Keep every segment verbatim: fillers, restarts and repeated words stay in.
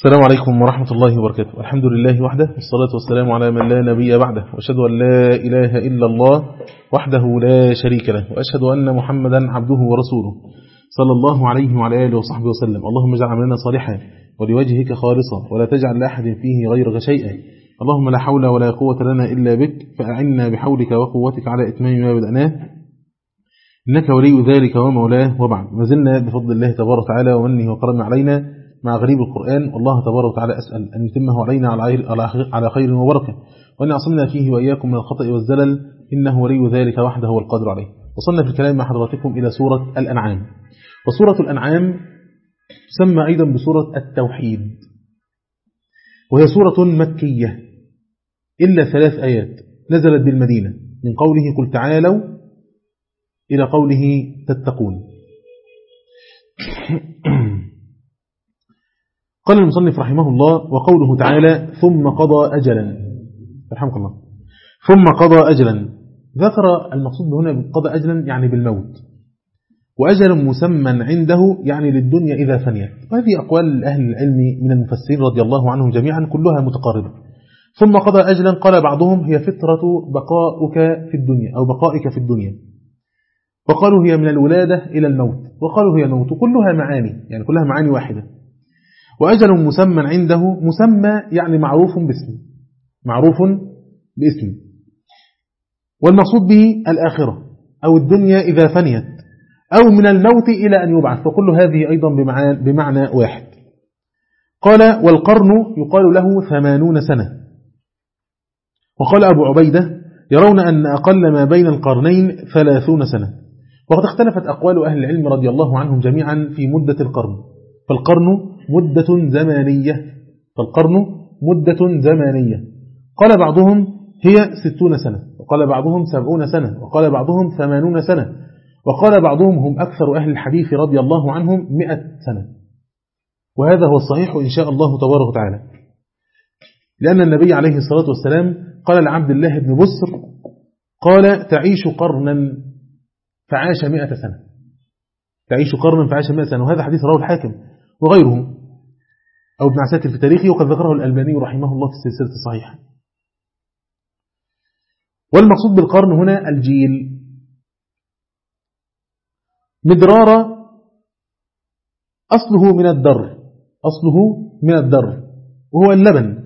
السلام عليكم ورحمة الله وبركاته. الحمد لله وحده، والصلاة والسلام على من لا نبي بعده، وأشهد أن لا إله إلا الله وحده لا شريك له، وأشهد أن محمدا عبده ورسوله صلى الله عليه وعلى آله وصحبه وسلم. اللهم اجعل عملنا صالحا ولوجهك خالصا، ولا تجعل لأحد فيه غيرك شيئا. اللهم لا حول ولا قوة لنا إلا بك، فأعنا بحولك وقوتك على إتمام ما بدأناه، إنك ولي ذلك ومولاه. وبعد، ما زلنا بفضل الله تبارك وتعالى ومنه وكرمه علينا مع غريب القرآن، والله تبارك وتعالى أسأل أن يتمه علينا على خير وبركة، وأن يعصمنا فيه وإياكم من الخطأ والزلل، إنه ولي ذلك وحده هو القادر عليه. وصلنا في الكلام مع حضراتكم إلى سورة الأنعام، وسورة الأنعام تسمى أيضا بسورة التوحيد، وهي سورة مكية إلا ثلاث آيات نزلت بالمدينة، من قوله قل تعالوا إلى قوله تتقون. قال المصنف رحمه الله: وقوله تعالى ثم قضى أجلا، رحمك الله، ثم قضى أجلا، ذكر المقصود هنا بقضى أجلا يعني بالموت، وأجل مسمى عنده يعني للدنيا إذا فنيت. وهذه أقوال أهل العلم من المفسرين رضي الله عنهم جميعا كلها متقاربة. ثم قضى أجلا، قال بعضهم هي فترة بقائك في الدنيا أو بقائك في الدنيا، وقالوا هي من الولادة إلى الموت، وقالوا هي الموت، كلها معاني، يعني كلها معاني واحدة. وأجل مسمى عنده، مسمى يعني معروف باسم، معروف باسم، والمقصود به الآخرة أو الدنيا إذا فنيت، أو من الموت إلى أن يبعث، فكل هذه أيضا بمعنى, بمعنى واحد. قال: والقرن يقال له ثمانون سنة. وقال أبو عبيدة: يرون أن أقل ما بين القرنين ثلاثون سنة. وقد اختلفت أقوال أهل العلم رضي الله عنهم جميعا في مدة القرن، فالقرن مدة زمانية، فالقرن مدة زمانية. قال بعضهم هي ستون سنة، وقال بعضهم سبعون سنة، وقال بعضهم ثمانون سنة، وقال بعضهم هم أكثر أهل الحديث رضي الله عنهم مئة سنة. وهذا هو الصحيح إن شاء الله تبارك وتعالى، لأن النبي عليه الصلاة والسلام قال لعبد الله بن بصر، قال: تعيش قرنا فعاش مئة سنة، تعيش قرنا فعاش مئة سنة. وهذا حديث رواه الحاكم وغيره أو ابن عساكر في تاريخه، وقد ذكره الألباني رحمه الله في السلسلة الصحيحة. والمقصود بالقرن هنا الجيل. مدرار أصله من الدر، أصله من الدر وهو اللبن،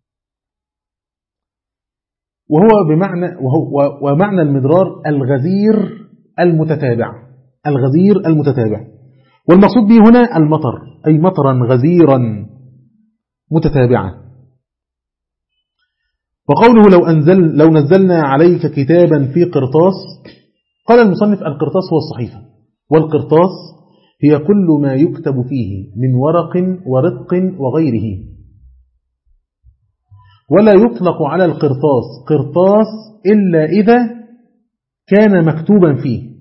وهو بمعنى وهو ومعنى المدرار الغزير المتتابع، الغزير المتتابع. والمقصود به هنا المطر، أي مطرا غزيرا متتابعا. وقوله لو, أنزل لو نزلنا عليك كتابا في قرطاس، قال المصنف: القرطاس هو الصحيفة، والقرطاس هي كل ما يكتب فيه من ورق ورق وغيره، ولا يطلق على القرطاس قرطاس إلا إذا كان مكتوبا فيه.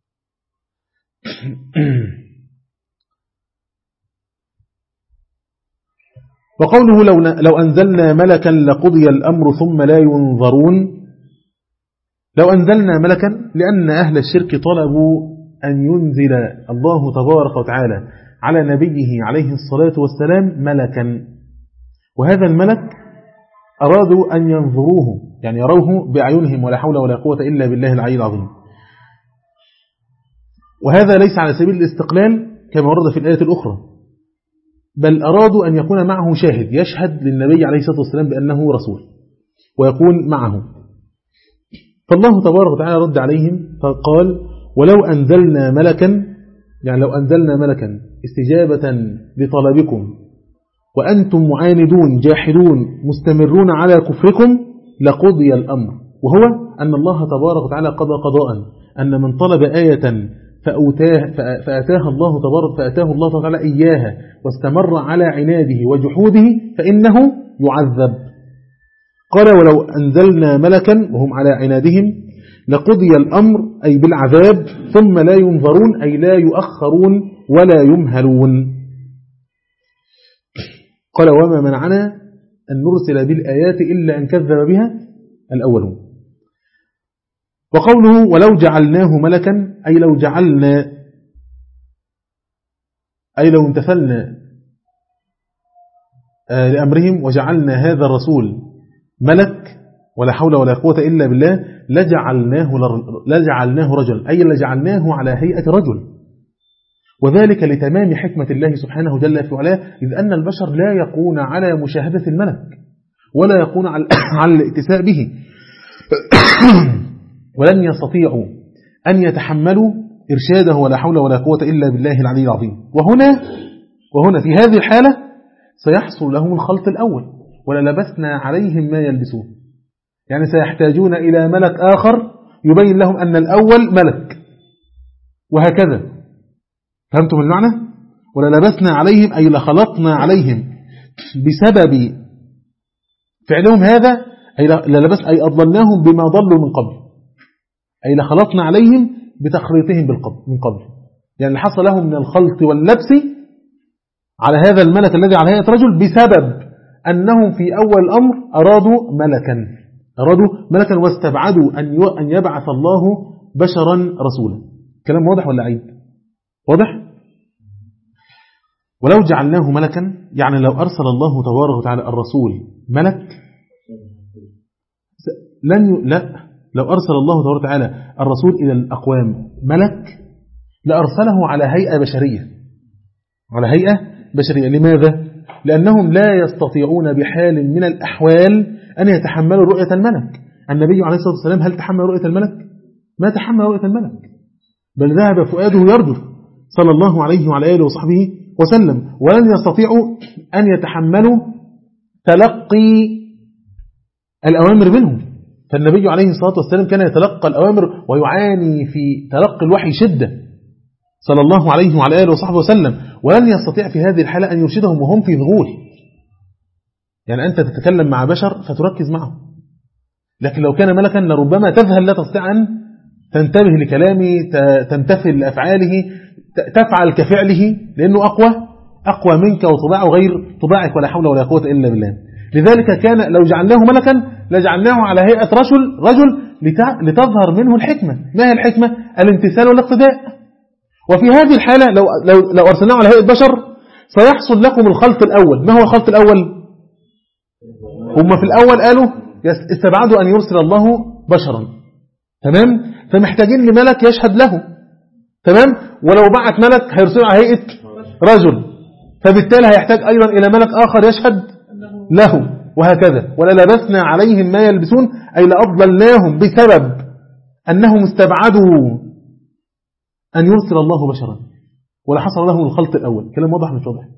وقوله لو, لو أنزلنا ملكا لقضي الأمر ثم لا ينظرون، لو أنزلنا ملكا لأن أهل الشرك طلبوا أن ينزل الله تبارك وتعالى على نبيه عليه الصلاة والسلام ملكا، وهذا الملك أرادوا أن ينظروه، يعني يروه بأعينهم، ولا حول ولا قوة إلا بالله العلي العظيم. وهذا ليس على سبيل الاستقلال كما ورد في الآية الأخرى، بل أرادوا أن يكون معه شاهد يشهد للنبي عليه الصلاة والسلام بأنه رسول ويكون معه. فالله تبارك وتعالى رد عليهم فقال: ولو أنزلنا ملكا، يعني لو أنزلنا ملكا استجابة لطلبكم وأنتم معاندون جاحدون مستمرون على كفركم لقضي الأمر. وهو أن الله تبارك وتعالى قضى قضاء أن من طلب آية فأتاه فأتاها الله تبارك فأتاه الله تعالى إياها واستمر على عناده وجحوده فإنه يعذب. قال: ولو أنزلنا ملكا وهم على عنادهم لقضي الأمر، أي بالعذاب، ثم لا ينظرون، أي لا يؤخرون ولا يمهلون. قال: وما منعنا أن نرسل بالآيات إلا أن كذب بها الأولون. وقوله ولو جعلناه ملكا، أي لو جعلنا، أي لو امتثلنا لأمرهم وجعلنا هذا الرسول ملك ولا حول ولا قوة إلا بالله لجعلناه, لجعلناه رجل، أي لجعلناه على هيئة رجل، وذلك لتمام حكمة الله سبحانه جل في علاه، إذ أن البشر لا يقون على مشاهدة الملك ولا يقون على الاتساء به ولن يستطيعوا أن يتحملوا إرشاده ولا حول ولا قوة إلا بالله العلي العظيم. وهنا وهنا في هذه الحالة سيحصل لهم الخلط الأول، وللبسنا عليهم ما يلبسون، يعني سيحتاجون إلى ملك آخر يبين لهم أن الأول ملك، وهكذا. فهمتم المعنى؟ وللبسنا عليهم أي لخلطنا عليهم بسبب فعلهم هذا، أي للبس أي أضللناهم بما ضلوا من قبل، أي لخلطنا عليهم بتخليطهم من قبل، يعني اللي حصل لهم من الخلط واللبس على هذا الملك الذي على هيئة رجل بسبب أنهم في أول الأمر أرادوا ملكا أرادوا ملكا واستبعدوا أن يبعث الله بشرا رسولا. كلام واضح ولا عيب؟ واضح؟ ولو جعلناه ملكا، يعني لو أرسل الله تبارك وتعالى الرسول ملك لن ي... لا لو أرسل الله تبارك وتعالى الرسول إلى الأقوام ملك لأرسله على هيئة بشرية على هيئة بشرية. لماذا؟ لأنهم لا يستطيعون بحال من الأحوال أن يتحملوا رؤية الملك. النبي عليه الصلاة والسلام هل تحمل رؤية الملك؟ ما تحمل رؤية الملك، بل ذهب فؤاده يرجف صلى الله عليه وعلى آله وصحبه وسلم، ولن يستطيعوا أن يتحملوا تلقي الأوامر منهم. فالنبي عليه الصلاة والسلام كان يتلقى الأوامر ويعاني في تلقي الوحي شدة صلى الله عليه وعلى آله وصحبه وسلم، ولن يستطيع في هذه الحالة أن يرشدهم وهم في ذغول. يعني أنت تتكلم مع بشر فتركز معه، لكن لو كان ملكا لربما تذهل، لا تستطيع أن تنتبه لكلامه، تمتثل لأفعاله، تفعل كفعله، لأنه أقوى أقوى منك وطباعه غير طباعك ولا حول ولا قوة إلا بالله. لذلك كان لو جعلناه ملكا لجعلناه على هيئة رجل رجل لتظهر منه الحكمة. ما هي الحكمة؟ الامتثال والاقتداء. وفي هذه الحالة لو, لو, لو أرسلناه على هيئة بشر سيحصل لكم الخلط الأول. ما هو الخلط الأول؟ هم في الأول قالوا استبعدوا أن يرسل الله بشرا، تمام؟ فمحتاجين لملك يشهد له، تمام؟ ولو بعت ملك هيرسله على هيئة رجل، فبالتالي هيحتاج أيضا إلى ملك آخر يشهد له، وهكذا. وللبسنا عليهم ما يلبسون، أي لأضللناهم بسبب أنهم استبعدوا أن يرسل الله بشرا، ولا حصل لهم الخلط الأول. كلام واضح مش واضح؟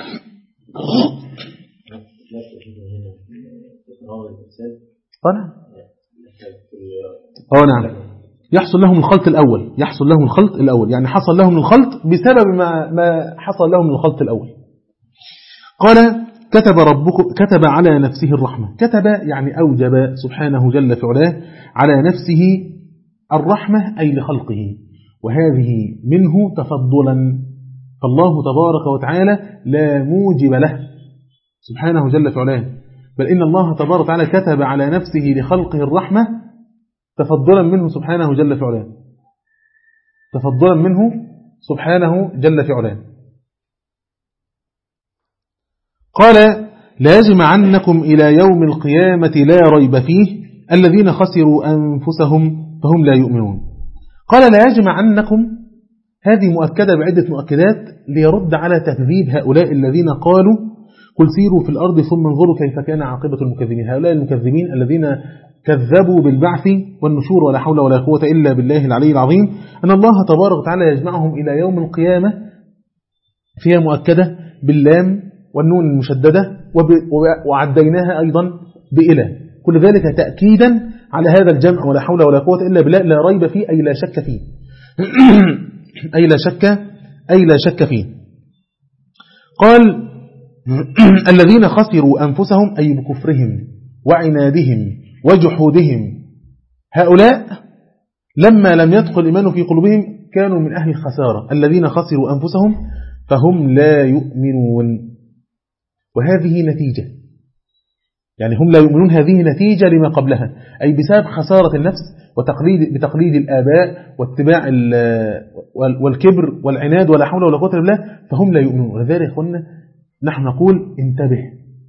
اه نعم، يحصل لهم الخلط الأول يحصل لهم الخلط الأول يعني حصل لهم الخلط بسبب ما ما حصل لهم من الخلط الأول. قال كتب ربكم كتب على نفسه الرحمة. كتب يعني أوجب سبحانه جل في علاه على نفسه الرحمة، أي لخلقه، وهذه منه تفضلا، فالله تبارك وتعالى لا موجب له سبحانه جل في علاه، بل إن الله تبارك وتعالى كتب على نفسه لخلقه الرحمة تفضلا منه سبحانه جل في علاه تفضلا منه سبحانه جل في علاه. قال لا يجمعنكم إلى يوم القيامة لا ريب فيه الذين خسروا أنفسهم فهم لا يؤمنون. قال لا يجمعنكم، هذه مؤكدة بعدة مؤكدات ليرد على تكذيب هؤلاء الذين قالوا قل سيروا في الأرض ثم انظروا كيف كان عاقبة المكذبين. هؤلاء المكذبين الذين كذبوا بالبعث والنشور ولا حول ولا قوة إلا بالله العلي العظيم، أن الله تبارك وتعالى يجمعهم إلى يوم القيامة، فيها مؤكدة باللام والنون المشددة، وعديناها أيضا بإله، كل ذلك تأكيدا على هذا الجمع ولا حول ولا قوة إلا بالله لا ريب فيه، أي لا شك فيه أي لا شك أي لا شك فيه. قال الذين خسروا أنفسهم أي بكفرهم وعنادهم وجحودهم، هؤلاء لما لم يدخل الإيمان في قلوبهم كانوا من أهل الخسارة، الذين خسروا أنفسهم فهم لا يؤمنون. وهذه نتيجة، يعني هم لا يؤمنون، هذه نتيجة لما قبلها، أي بسبب خسارة النفس وتقليد بتقليد الآباء واتباع والكبر والعناد ولا حول ولا قوة إلا بالله، فهم لا يؤمنون. ولذلك قلنا نحن نقول انتبه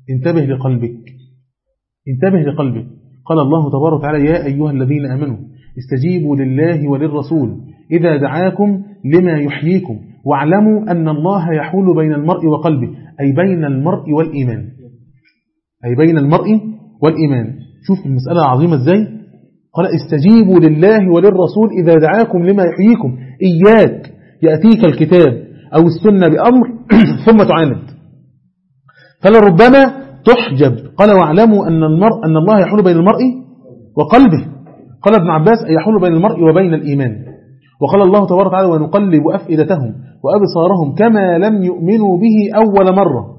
انتبه لقلبك، انتبه لقلبك. قال الله تبارك وتعالى يا أيها الذين آمنوا استجيبوا لله وللرسول إذا دعاكم لما يحييكم واعلموا أن الله يحول بين المرء وقلبه، أي بين المرء والإيمان، أي بين المرء والإيمان. شوف المسألة العظيمة إزاي. قال استجيبوا لله وللرسول إذا دعاكم لما يحييكم. إياك يأتيك الكتاب أو السنة بأمر ثم تعاند، فلربما تحجب. قال واعلموا أن المرء أن الله يحول بين المرء وقلبه. قال ابن عباس يحول بين المرء وبين الإيمان. وقال الله تبارك وتعالى ونقلب أفئدتهم وأبصارهم كما لم يؤمنوا به أول مرة،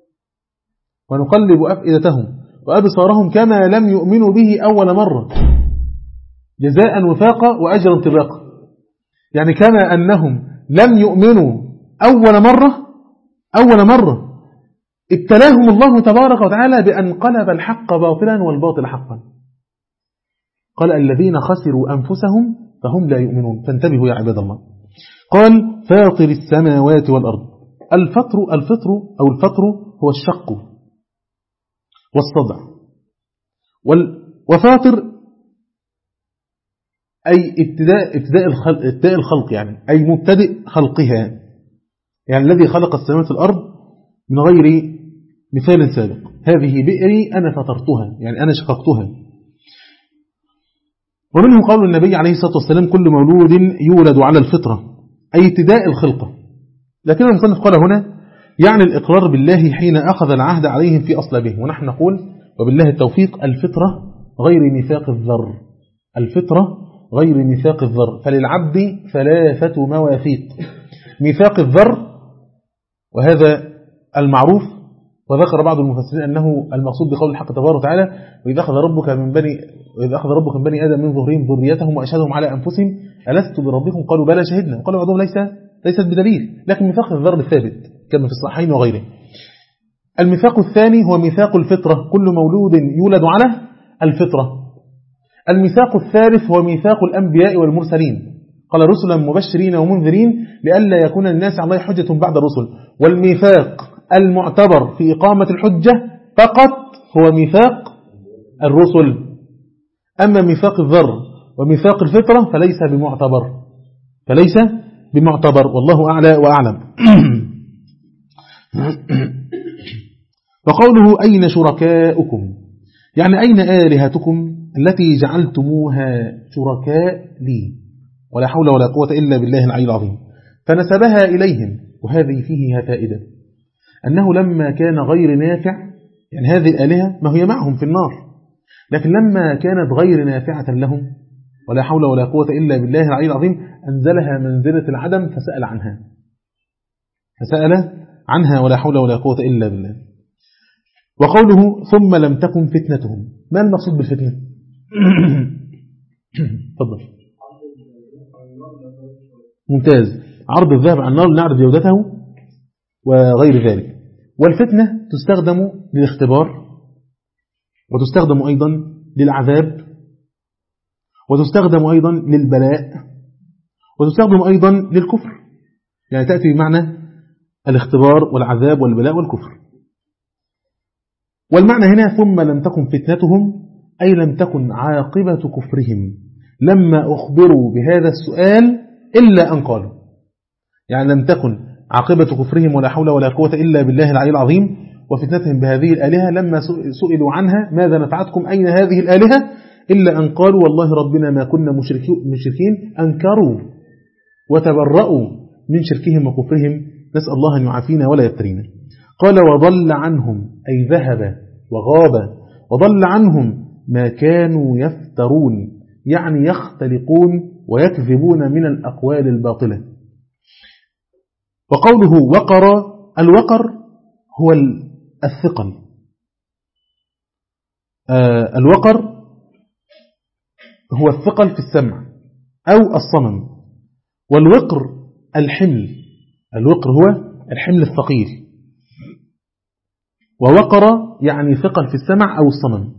ونقلب أفئدتهم وأبصارهم كما لم يؤمنوا به أول مرة جزاء وفاقا وأجرا انطباقا. يعني كما أنهم لم يؤمنوا أول مرة أول مرة ابتلاهم الله تبارك وتعالى بأن قلب الحق باطلا والباطل حقا. قال الذين خسروا أنفسهم فهم لا يؤمنون. فانتبهوا يا عباد الله. قال فاطر السماوات والأرض. الفطر الفطر أو الفطر هو الشق والصدع، وفاطر أي ابتداء ابتداء الخلق, ابتداء الخلق يعني أي مبتدئ خلقها، يعني الذي خلق السماوات والأرض من غير مثال سابق. هذه بئري أنا فطرتها، يعني أنا شققتها. ومنه قول النبي عليه الصلاة والسلام كل مولود يولد على الفطرة، أي ابتداء الخلقة. لكن المصنف قال هنا يعني الإقرار بالله حين أخذ العهد عليهم في أصلابه. ونحن نقول وبالله التوفيق الفطرة غير ميثاق الذر، الفطرة غير ميثاق الذر. فللعبد ثلاثة مواثيق: ميثاق الذر وهذا المعروف، وذكر بعض المفسرين أنه المقصود بقول الحق تبارك وتعالى وإذا أخذ ربك من بني وإذا أخذ ربك من بني آدم من ظهورهم ذريتهم وأشهدهم على أنفسهم ألست بربكم قالوا بلى شهدنا، وقالوا بعضهم ليس ليست بدليل، لكن ميثاق الذر ثابت كما في الصحيحين وغيره. الميثاق الثاني هو ميثاق الفطرة، كل مولود يولد على الفطرة. الميثاق الثالث هو ميثاق الأنبياء والمرسلين، قال رسلا مبشرين ومنذرين لئلا يكون الناس على الله حجة بعد الرسل. والميثاق المعتبر في إقامة الحجة فقط هو ميثاق الرسل. أما ميثاق الذر وميثاق الفطرة فليس بمعتبر فليس بمعتبر والله أعلى وأعلم. وقوله أين شركاؤكم، يعني أين آلهتكم التي جعلتموها شركاء لي ولا حول ولا قوة إلا بالله العلي العظيم. فنسبها إليهم، وهذه فيها فائدة أنه لما كان غير نافع، يعني هذه الآلهة ما هي معهم في النار، لكن لما كانت غير نافعة لهم ولا حول ولا قوة إلا بالله العلي العظيم أنزلها منزلة العدم فسأل عنها فسأل عنها ولا حول ولا قوة إلا بالله. وقوله ثم لم تكن فتنتهم، ما المقصود بالفتنة؟ تفضل. ممتاز. عرض الذهب عن النار لنعرف جودته وغير ذلك. والفتنة تستخدم للاختبار، وتستخدم أيضا للعذاب، وتستخدم أيضا للبلاء، وتستخدم أيضا للكفر، يعني تأتي بمعنى الاختبار والعذاب والبلاء والكفر. والمعنى هنا ثم لم تكن فتنتهم أي لم تكن عاقبة كفرهم لما أخبروا بهذا السؤال إلا أن قالوا، يعني لم تكن عاقبة كفرهم ولا حول ولا قوة إلا بالله العلي العظيم وفتنتهم بهذه الآلهة لما سئلوا عنها ماذا نفعتكم أين هذه الآلهة إلا أن قالوا والله ربنا ما كنا مشركين، أنكروا وتبرؤوا من شركهم وكفرهم، نسأل الله أن يعافينا ولا يبتلينا. قال وضل عنهم أي ذهب وغاب، وضل عنهم ما كانوا يفترون، يعني يختلقون ويكذبون من الأقوال الباطلة. وقوله وقر، الوقر هو الثقل، آه الوقر هو الثقل في السمع أو الصمم. والوقر الحمل، الوقر هو الحمل الثقيل، ووقر يعني ثقل في السمع أو الصمم.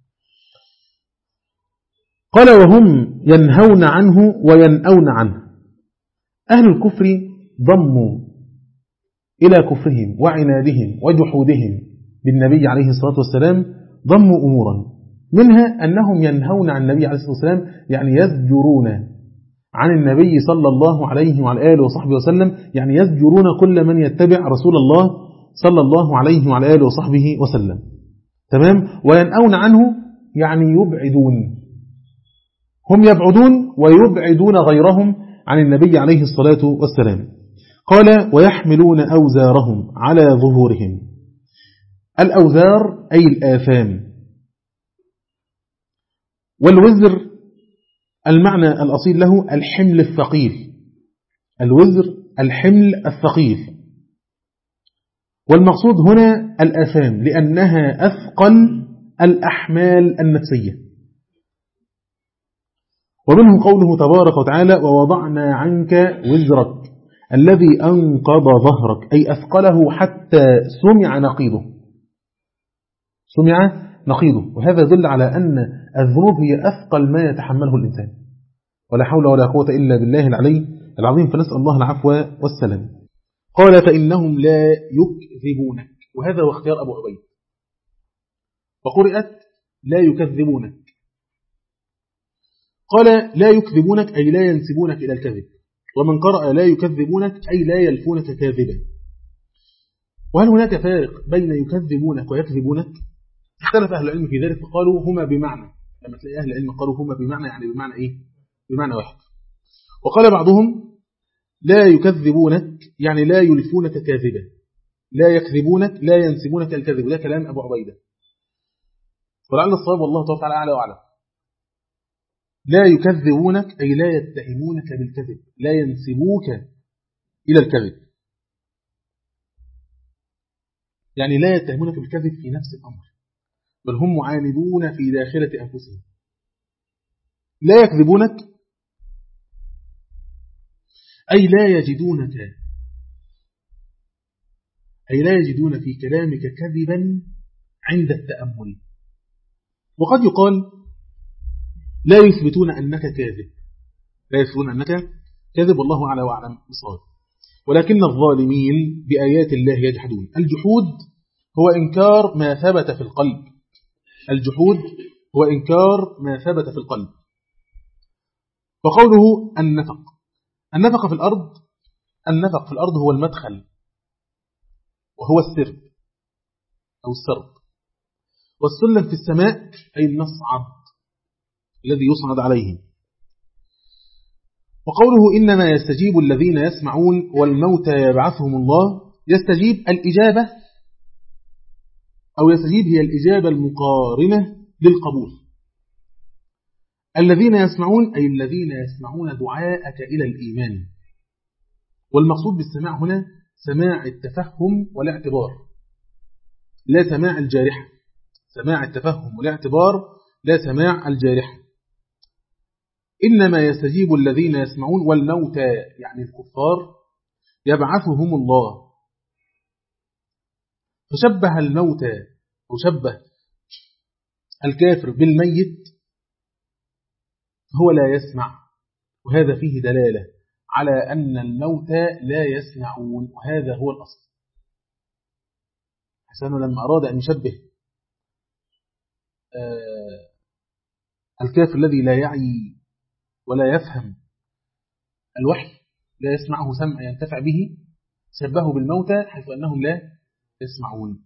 قال وهم ينهون عنه وينأون عنه. أهل الكفر ضموا إلى كفرهم وعنادهم وجحودهم بالنبي عليه الصلاة والسلام ضموا أمورا، منها أنهم ينهون عن النبي عليه الصلاة والسلام، يعني يزجرون عن النبي صلى الله عليه وعلى آله وصحبه وسلم، يعني يزجرون كل من يتبع رسول الله صلى الله عليه وعلى آله وصحبه وسلم. تمام. وينأون عنه يعني يبعدون، هم يبعدون ويبعدون غيرهم عن النبي عليه الصلاة والسلام. قال ويحملون أوزارهم على ظهورهم. الأوزار أي الآثام، والوزر المعنى الأصيل له الحمل الثقيل، الوزر الحمل الثقيل، والمقصود هنا الآثام لأنها أثقل الأحمال النفسية. ومنه قوله تبارك وتعالى ووضعنا عنك وزرك الذي أنقض ظهرك، أي أثقله حتى سمع نقيضه، سمع نقيضه. وهذا يدل على أن الذنوب هي أثقل ما يتحمله الإنسان، ولا حول ولا قوة إلا بالله العلي العظيم، فنسأل الله العفو والسلام. قال فإنهم لا يكذبونك، وهذا هو اختيار أبو عبيد، وقرئت لا يكذبونك. قال لا يكذبونك أي لا ينسبونك إلى الكذب، ومن قرأ لا يكذبونك أي لا يلفونك كاذبا. وهل هناك فارق بين يكذبونك ويكذبونك؟ اختلف أهل العلم في ذلك فقالوا هما بمعنى، لما تلاقي أهل العلم قالوا هما بمعنى يعني بمعنى إيه؟ بمعنى واحد. وقال بعضهم لا يكذبونك يعني لا يلفونك كاذبا، لا يكذبونك لا ينسبونك الكذب، ده كلام أبو عبيدة، ولعل الصواب والله تعالى أعلى وأعلم. لا يكذبونك أي لا يتهمونك بالكذب، لا ينسبوك إلى الكذب، يعني لا يتهمونك بالكذب في نفس الأمر، بل هم معاندون في داخلة أنفسهم. لا يكذبونك أي لا يجدونك، أي لا يجدون في كلامك كذبا عند التأمل. وقد يقال لا يثبتون أنك كاذب، لا يثبتون أنك كاذب، والله أعلى وأعلم بالصواب. ولكن الظالمين بآيات الله يجحدون. الجحود هو إنكار ما ثبت في القلب، الجحود هو إنكار ما ثبت في القلب. وقوله النفق، النفق في الأرض، النفق في الأرض هو المدخل وهو السرب أو السرب، والسلم في السماء أي المصعد الذي يصعد عليه. وقوله إنما يستجيب الذين يسمعون والموتى يبعثهم الله، يستجيب الإجابة أو يستجيب هي الإجابة المقارنة للقبول. الذين يسمعون أي الذين يسمعون دعاءك إلى الإيمان، والمقصود بالسماع هنا سماع التفهم والاعتبار، لا سماع الجارحة، سماع التفهم والاعتبار لا سماع الجارحة. إنما يستجيب الذين يسمعون، والموتى يعني الكفار يبعثهم الله. فشبه الموتى وشبه الكافر بالميت، هو لا يسمع، وهذا فيه دلالة على أن الموتى لا يسمعون، وهذا هو الأصل. حسنا لما أراد أن يشبه الكافر الذي لا يعي ولا يفهم الوحي، لا يسمعه سمع ينتفع به، شبهه بالموتى حيث أنهم لا يسمعون.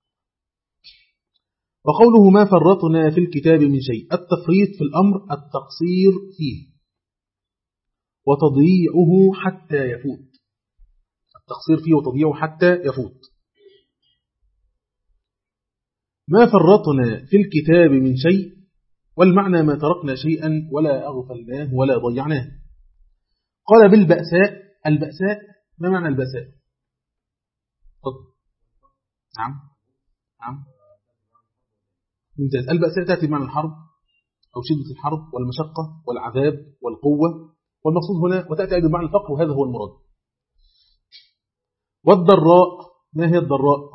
وقوله ما فرطنا في الكتاب من شيء، التفريط في الأمر التقصير فيه وتضييعه حتى يفوت، التقصير فيه وتضييعه حتى يفوت. ما فرطنا في الكتاب من شيء، والمعنى ما تركنا شيئا ولا أغفلناه ولا ضيعناه. قال بالبأساء، البأساء ما معنى البأساء؟ طب. نعم نعم ممتاز. البأساء تأتي بمعنى الحرب أو شدة الحرب والمشقة والعذاب والقوة، والمقصود هنا وتأتي أيضا بمعنى الفقر، وهذا هو المراد. والضراء، ما هي الضراء؟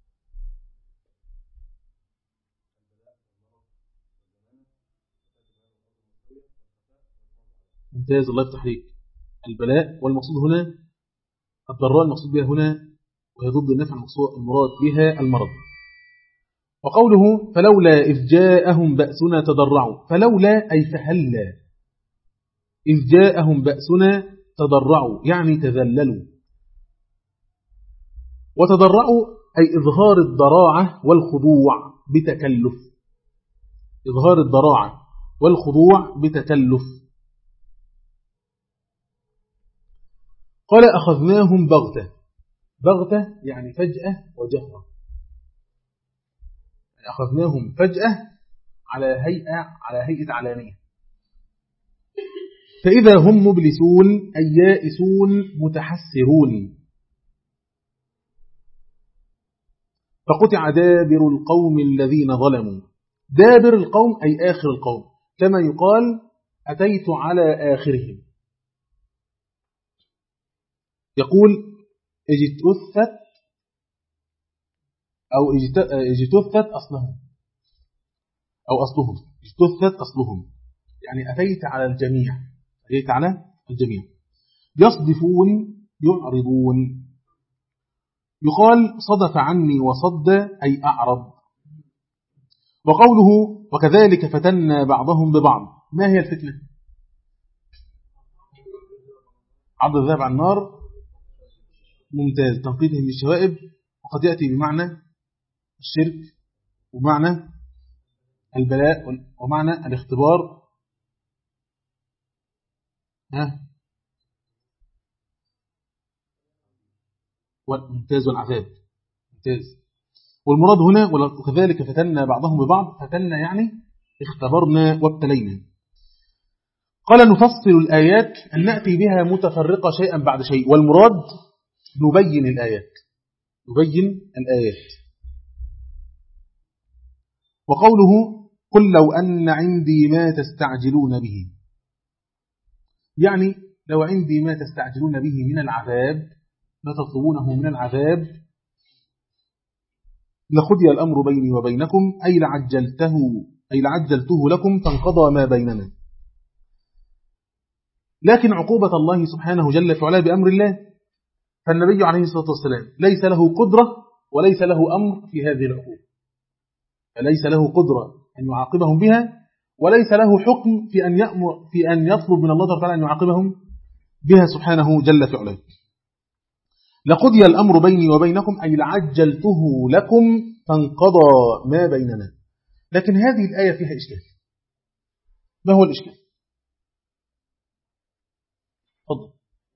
ممتاز، الله يفتح عليك. البلاء، والمقصود هنا الضراء المقصود بها هنا وهي ضد النفع، المراد بها المرض. وقوله فلولا إذ جاءهم بأسنا تضرعوا، فلولا أي فهلا، إذ جاءهم بأسنا تضرعوا يعني تذللوا، وتضرعوا أي إظهار الضراعة والخضوع بتكلف، إظهار الضراعة والخضوع بتكلف. قال أخذناهم بغتة، بغتة يعني فجأة وجهرة، أخذناهم فجأة على هيئة على هيئة علانية، فإذا هم مبلسون أي يائسون متحسرون. فقطع دابر القوم الذين ظلموا، دابر القوم أي آخر القوم، كما يقال أتيت على آخرهم، يقول اجتثت أو اجتثت أصلهم أو أصلهم، اجتثت أصلهم يعني أتيت على الجميع، أتيت على الجميع. يصدفون يعرضون، يقال صدف عني وصد أي أعرض. وقوله وكذلك فتنا بعضهم ببعض، ما هي الفتنة؟ عرض الذهب عن النار، ممتاز، تنقيتهم للشوائب، وقد يأتي بمعنى الشرك ومعنى البلاء ومعنى الاختبار. ها ممتاز، والعذاب ممتاز. والمراد هنا وكذلك فتنا بعضهم ببعض، فتنا يعني اختبرنا وابتلينا. قال نفصل الآيات أن نأتي بها متفرقة شيئا بعد شيء، والمراد نبين الآيات، نبين الآيات. وقوله قل لو أن عندي ما تستعجلون به، يعني لو عندي ما تستعجلون به من العذاب، ما تطلبونه من العذاب، لقضي الأمر بيني وبينكم أي لعجلته أي لعجلته لكم فانقضى ما بيننا. لكن عقوبة الله سبحانه جل في علاه بأمر الله، فالنبي عليه الصلاة والسلام ليس له قدرة وليس له أمر في هذه العقوبة، فليس له قدرة أن يعاقبهم بها، وليس له حكم في أن يأمر في أن يطلب من الله تعالى أن يعاقبهم بها سبحانه جل في علاه. لقضي الأمر بيني وبينكم أي لعجلته لكم فانقضى ما بيننا. لكن هذه الآية فيها إشكال. ما هو الإشكال؟ فضل.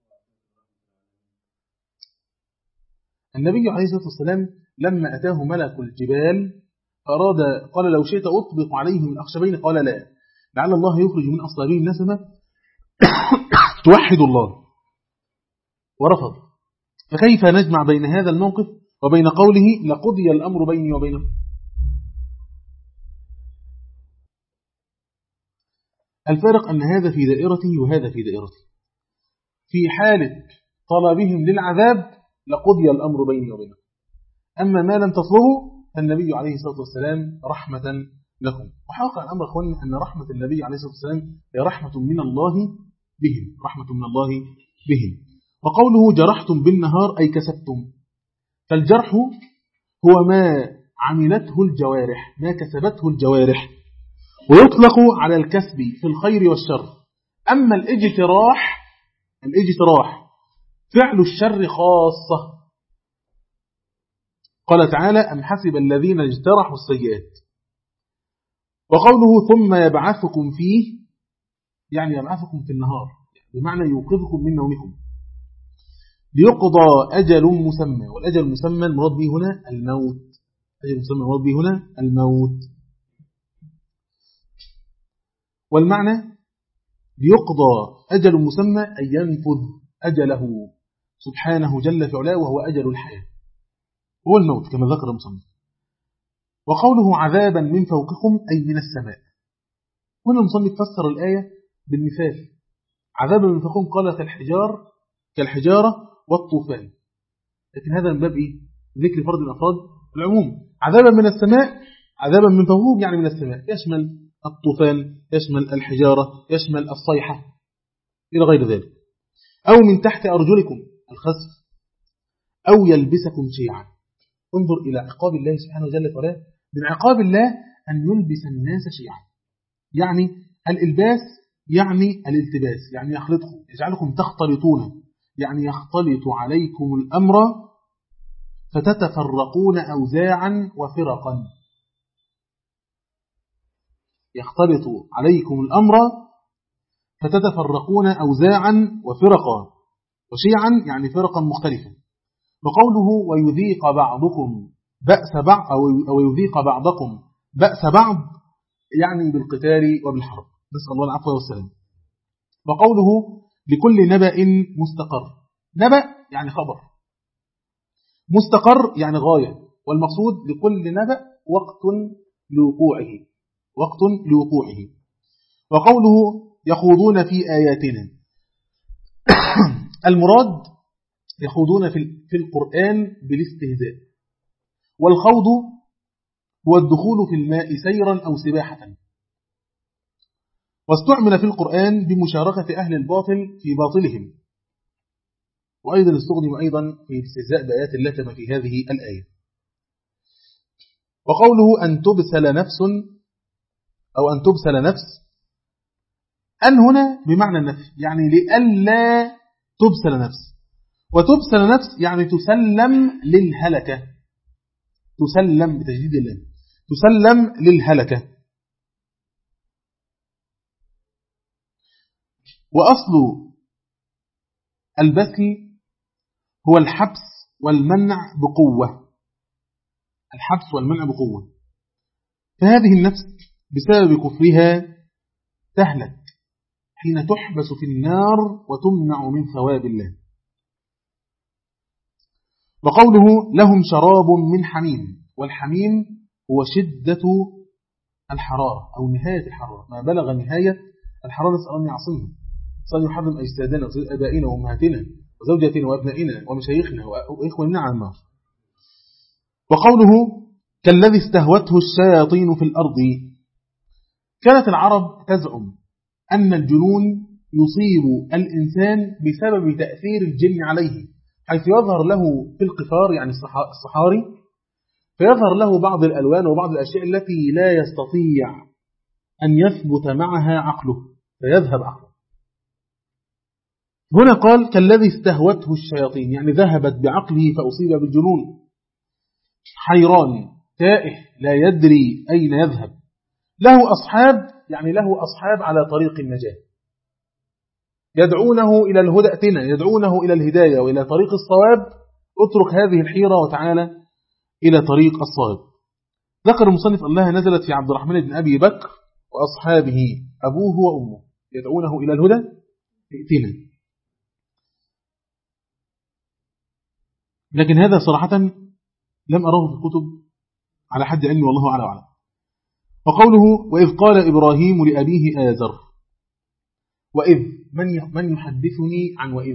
النبي عليه الصلاة والسلام لما أتاه ملك الجبال أراد قال لو شئت أطبق عليهم من أخشبين، قال لا، لعل الله يخرج من أصلابهم نسمة توحد الله، ورفض. فكيف نجمع بين هذا الموقف وبين قوله لقضي الأمر بيني وبينهم؟ الفارق أن هذا في دائرته وهذا في دائرته. في حالة طلبهم للعذاب لقضي الأمر بيني وبينهم، أما ما لم تطلبوا فالنبي عليه الصلاة والسلام رحمة لكم. وحقق الأمر أخواني أن رحمة النبي عليه الصلاة والسلام هي رحمة من الله بهم، رحمة من الله بهم. وقوله جرحتم بالنهار أي كسبتم، فالجرح هو ما عملته الجوارح، ما كسبته الجوارح، ويطلق على الكسب في الخير والشر. أما الاجتراح الاجتراح فعل الشر خاصة. قال تعالى أم حسب الذين اجترحوا السيئات. وقوله ثم يبعثكم فيه يعني يبعثكم في النهار، بمعنى يوقظكم من نومكم ليقضى أجل مسمى، والأجل المسمى المراد به هنا الموت، أجل مسمى المراد به هنا الموت. والمعنى ليقضى أجل مسمى أي ينفذ أجله سبحانه جل في علاه، وهو أجل الحياة هو الموت كما ذكر المصنف. وقوله عذابا من فوقكم أي من السماء، هنا المصنف فسر الآية بالمثال، عذابا من فوقكم قال كالحجار كالحجارة والطوفان، لكن هذا من باب إيه؟ ذكر فرد الأفراد العموم. عذابا من السماء، عذابا من فوقكم يعني من السماء، يشمل الطوفان، يشمل الحجارة، يشمل الصيحة إلى غير ذلك. أو من تحت أرجلكم الخسف، أو يلبسكم شيعا. انظر إلى عقاب الله سبحانه وتعالى، من عقاب الله أن يلبس الناس شيعا. يعني الإلباس يعني الالتباس، يعني يخلطكم، يجعلكم تختلطون، يعني يختلط عليكم الأمر فتتفرقون أوزاعا وفرقا. يختلط عليكم الأمر فتتفرقون أوزاعا وفرقا، وشيعا يعني فرقا مختلفة. وقوله ويذيق بعضكم بأس بعض أو يذيق بعضكم بأس بعض يعني بالقتال وبالحرب، نسأل الله العفو والسلام. وقوله لكل نبأ مستقر، نبأ يعني خبر، مستقر يعني غاية، والمقصود لكل نبأ وقت لوقوعه، وقت لوقوعه. وقوله يخوضون في آياتنا، المراد يخوضون في القرآن بالاستهزاء، والخوض هو الدخول في الماء سيرا أو سباحة. واستعمل في القرآن بمشاركة أهل الباطل في باطلهم، وأيضا استخدم أيضا في استهزاء بآيات الله كما في هذه الآية. وقوله أن تبسل نفس أو أن تبسل نفس، أن هنا بمعنى النفي، يعني لئلا تبسل نفس، وتبسل نفس يعني تسلم للهلكة، تسلم بتجديد الله، تسلم للهلكة. وأصل البسل هو الحبس والمنع بقوة، الحبس والمنع بقوة. فهذه النفس بسبب كفرها تهلك حين تحبس في النار وتمنع من ثواب الله. وقوله لهم شراب من حميم، والحميم هو شدة الحرارة أو نهاية الحرارة، ما بلغ نهاية الحرارة، نسأل الله يعصمها، صلى يحرم أجسادنا وأبائنا وأمهاتنا وزوجاتنا وأبنائنا ومشايخنا وإخواننا على النار. وقوله كالذي استهوته الشياطين في الأرض، كانت العرب تزعم أن الجنون يصيب الإنسان بسبب تأثير الجن عليه، حيث يظهر له في القفار يعني الصحاري، فيظهر له بعض الألوان وبعض الأشياء التي لا يستطيع أن يثبت معها عقله فيذهب عقله. هنا قال كالذي استهوته الشياطين، يعني ذهبت بعقله فأصيب بالجنون، حيران تائه لا يدري أين يذهب، له أصحاب يعني له أصحاب على طريق النجاة يدعونه إلى الهدى، ائتنا يدعونه إلى الهداية وإلى طريق الصواب، اترك هذه الحيرة وتعالى إلى طريق الصواب. ذكر المصنف أنها نزلت في عبد الرحمن بن أبي بكر وأصحابه أبوه وأمه يدعونه إلى الهدى ائتنا. لكن هذا صراحة لم أراه في الكتب على حد علمي والله أعلم وأعلم. وقوله وإذ قال إبراهيم لأبيه آزر، وإذ من من يحدثني عن وإذ؟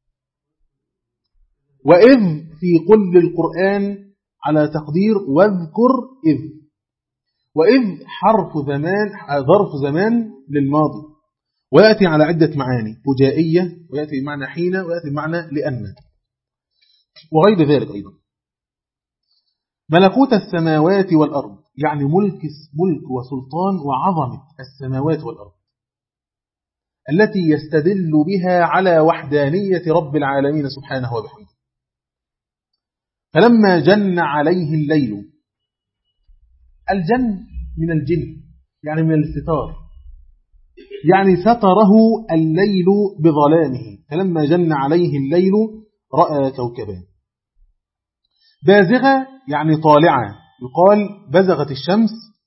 وإذ في كل القرآن على تقدير واذكر إذ، وإذ حرف زمان ظرف زمان للماضي، ويأتي على عدة معاني فجائية، ويأتي بمعنى حين، ويأتي بمعنى لأن، وغير ذلك أيضا. ملكوت السماوات والأرض يعني ملك ملك وسلطان وعظمة السماوات والأرض التي يستدل بها على وحدانية رب العالمين سبحانه وبحمده. فلما جن عليه الليل، الجن من الجن يعني من الستار، يعني ستره الليل بظلامه، فلما جن عليه الليل رأى كوكبا. بازغة يعني طالعة، يقال بزغت الشمس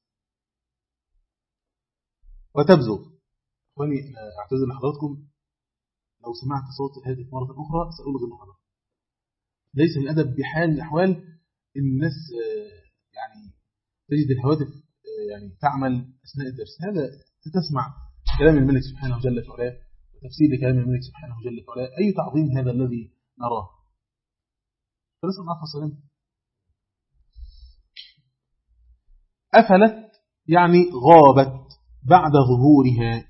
وتبزغ. وأني أعتذر لحضراتكم لو سمعت صوت الهاتف مرة أخرى سألغي المحاضرة، ليس من الأدب بحال من الأحوال الناس يعني تجد الهواتف يعني تعمل أثناء الدرس، هذا تسمع كلام الملك سبحانه وجل وعلا وتفسير كلام الملك سبحانه وجل وعلا، أي تعظيم هذا الذي نراه، فنسأل الله السلامة. أفلت يعني غابت بعد ظهورها.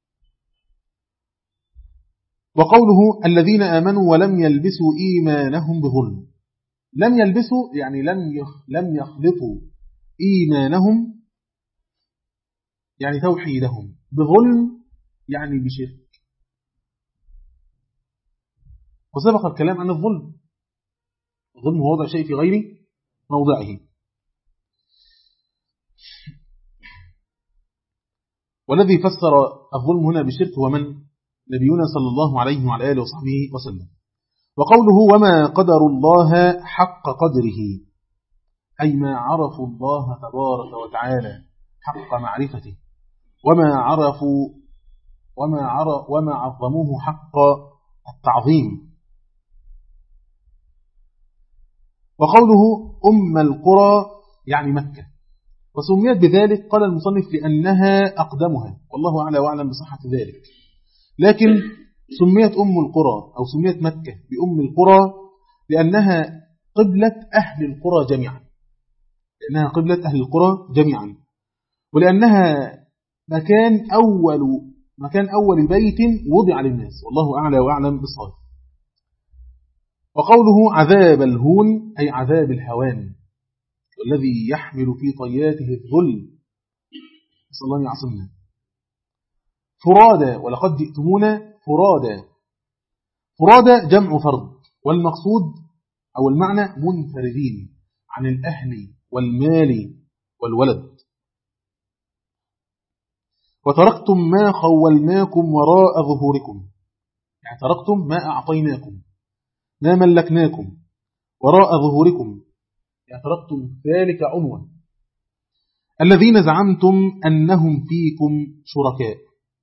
وقوله الذين آمنوا ولم يلبسوا إيمانهم بظلم، لم يلبسوا يعني لم لم يخلطوا إيمانهم يعني توحيدهم، بظلم يعني بشرك. وسبق الكلام عن الظلم. الظلم هو وضع شيء في غير موضعه. والذي فسر الظلم هنا بشرك هو من؟ نبينا صلى الله عليه وعلى آله وصحبه وسلم. وقوله وما قدر الله حق قدره، أي ما عرفوا الله تبارك وتعالى حق معرفته، وما عرفوا وما عرف وما عظموه حق التعظيم. وقوله أم القرى يعني مكة، وسميت بذلك قال المصنف لأنها أقدمها، والله أعلى وأعلم بصحة ذلك، لكن سميت أم القرى أو سميت مكة بأم القرى لأنها قبلة أهل القرى جميعا، لأنها قبلة أهل القرى جميعا، ولأنها مكان أول مكان أول بيت وضع للناس، والله أعلى وأعلم بالصواب. وقوله عذاب الهون أي عذاب الهوان، والذي يحمل في طياته الذل، نسأل الله يعصمنا. فرادى ولقد جئتمونا فرادى، فرادى جمع فرد، والمقصود أو المعنى منفردين عن الأهل والمال والولد. وتركتم ما خولناكم وراء ظهوركم، يعني تركتم ما أعطيناكم ما ملكناكم وراء ظهوركم، يعني تركتم ذلك عنوة. الذين زعمتم أنهم فيكم شركاء،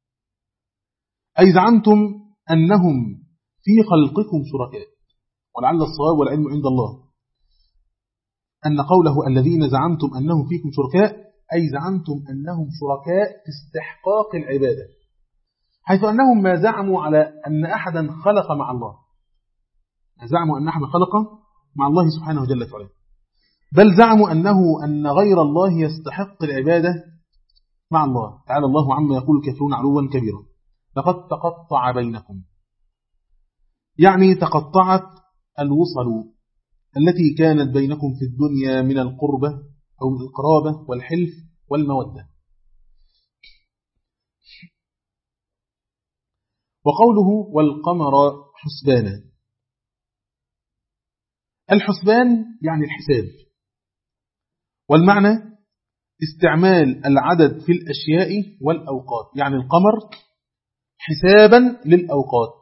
أي زعمتم أنهم في خلقكم شركاء، ولعل الصواب والعلم عند الله أن قوله الذين زعمتم أنهم فيكم شركاء أي زعمتم أنهم شركاء في استحقاق العبادة، حيث أنهم ما زعموا على أن أحدا خلق مع الله، ما زعموا أن أحدا خلق مع الله سبحانه جل وعلا، بل زعموا أنه أن غير الله يستحق العبادة مع الله تعالى الله عما يقول الكافرون علوا كبيرا. لقد تقطع بينكم، يعني تقطعت الوصل التي كانت بينكم في الدنيا من القربة أو من القرابة والحلف والمودة. وقوله والقمر حسبانا، الحسبان يعني الحساب، والمعنى استعمال العدد في الأشياء والأوقات، يعني القمر حسابا للأوقات،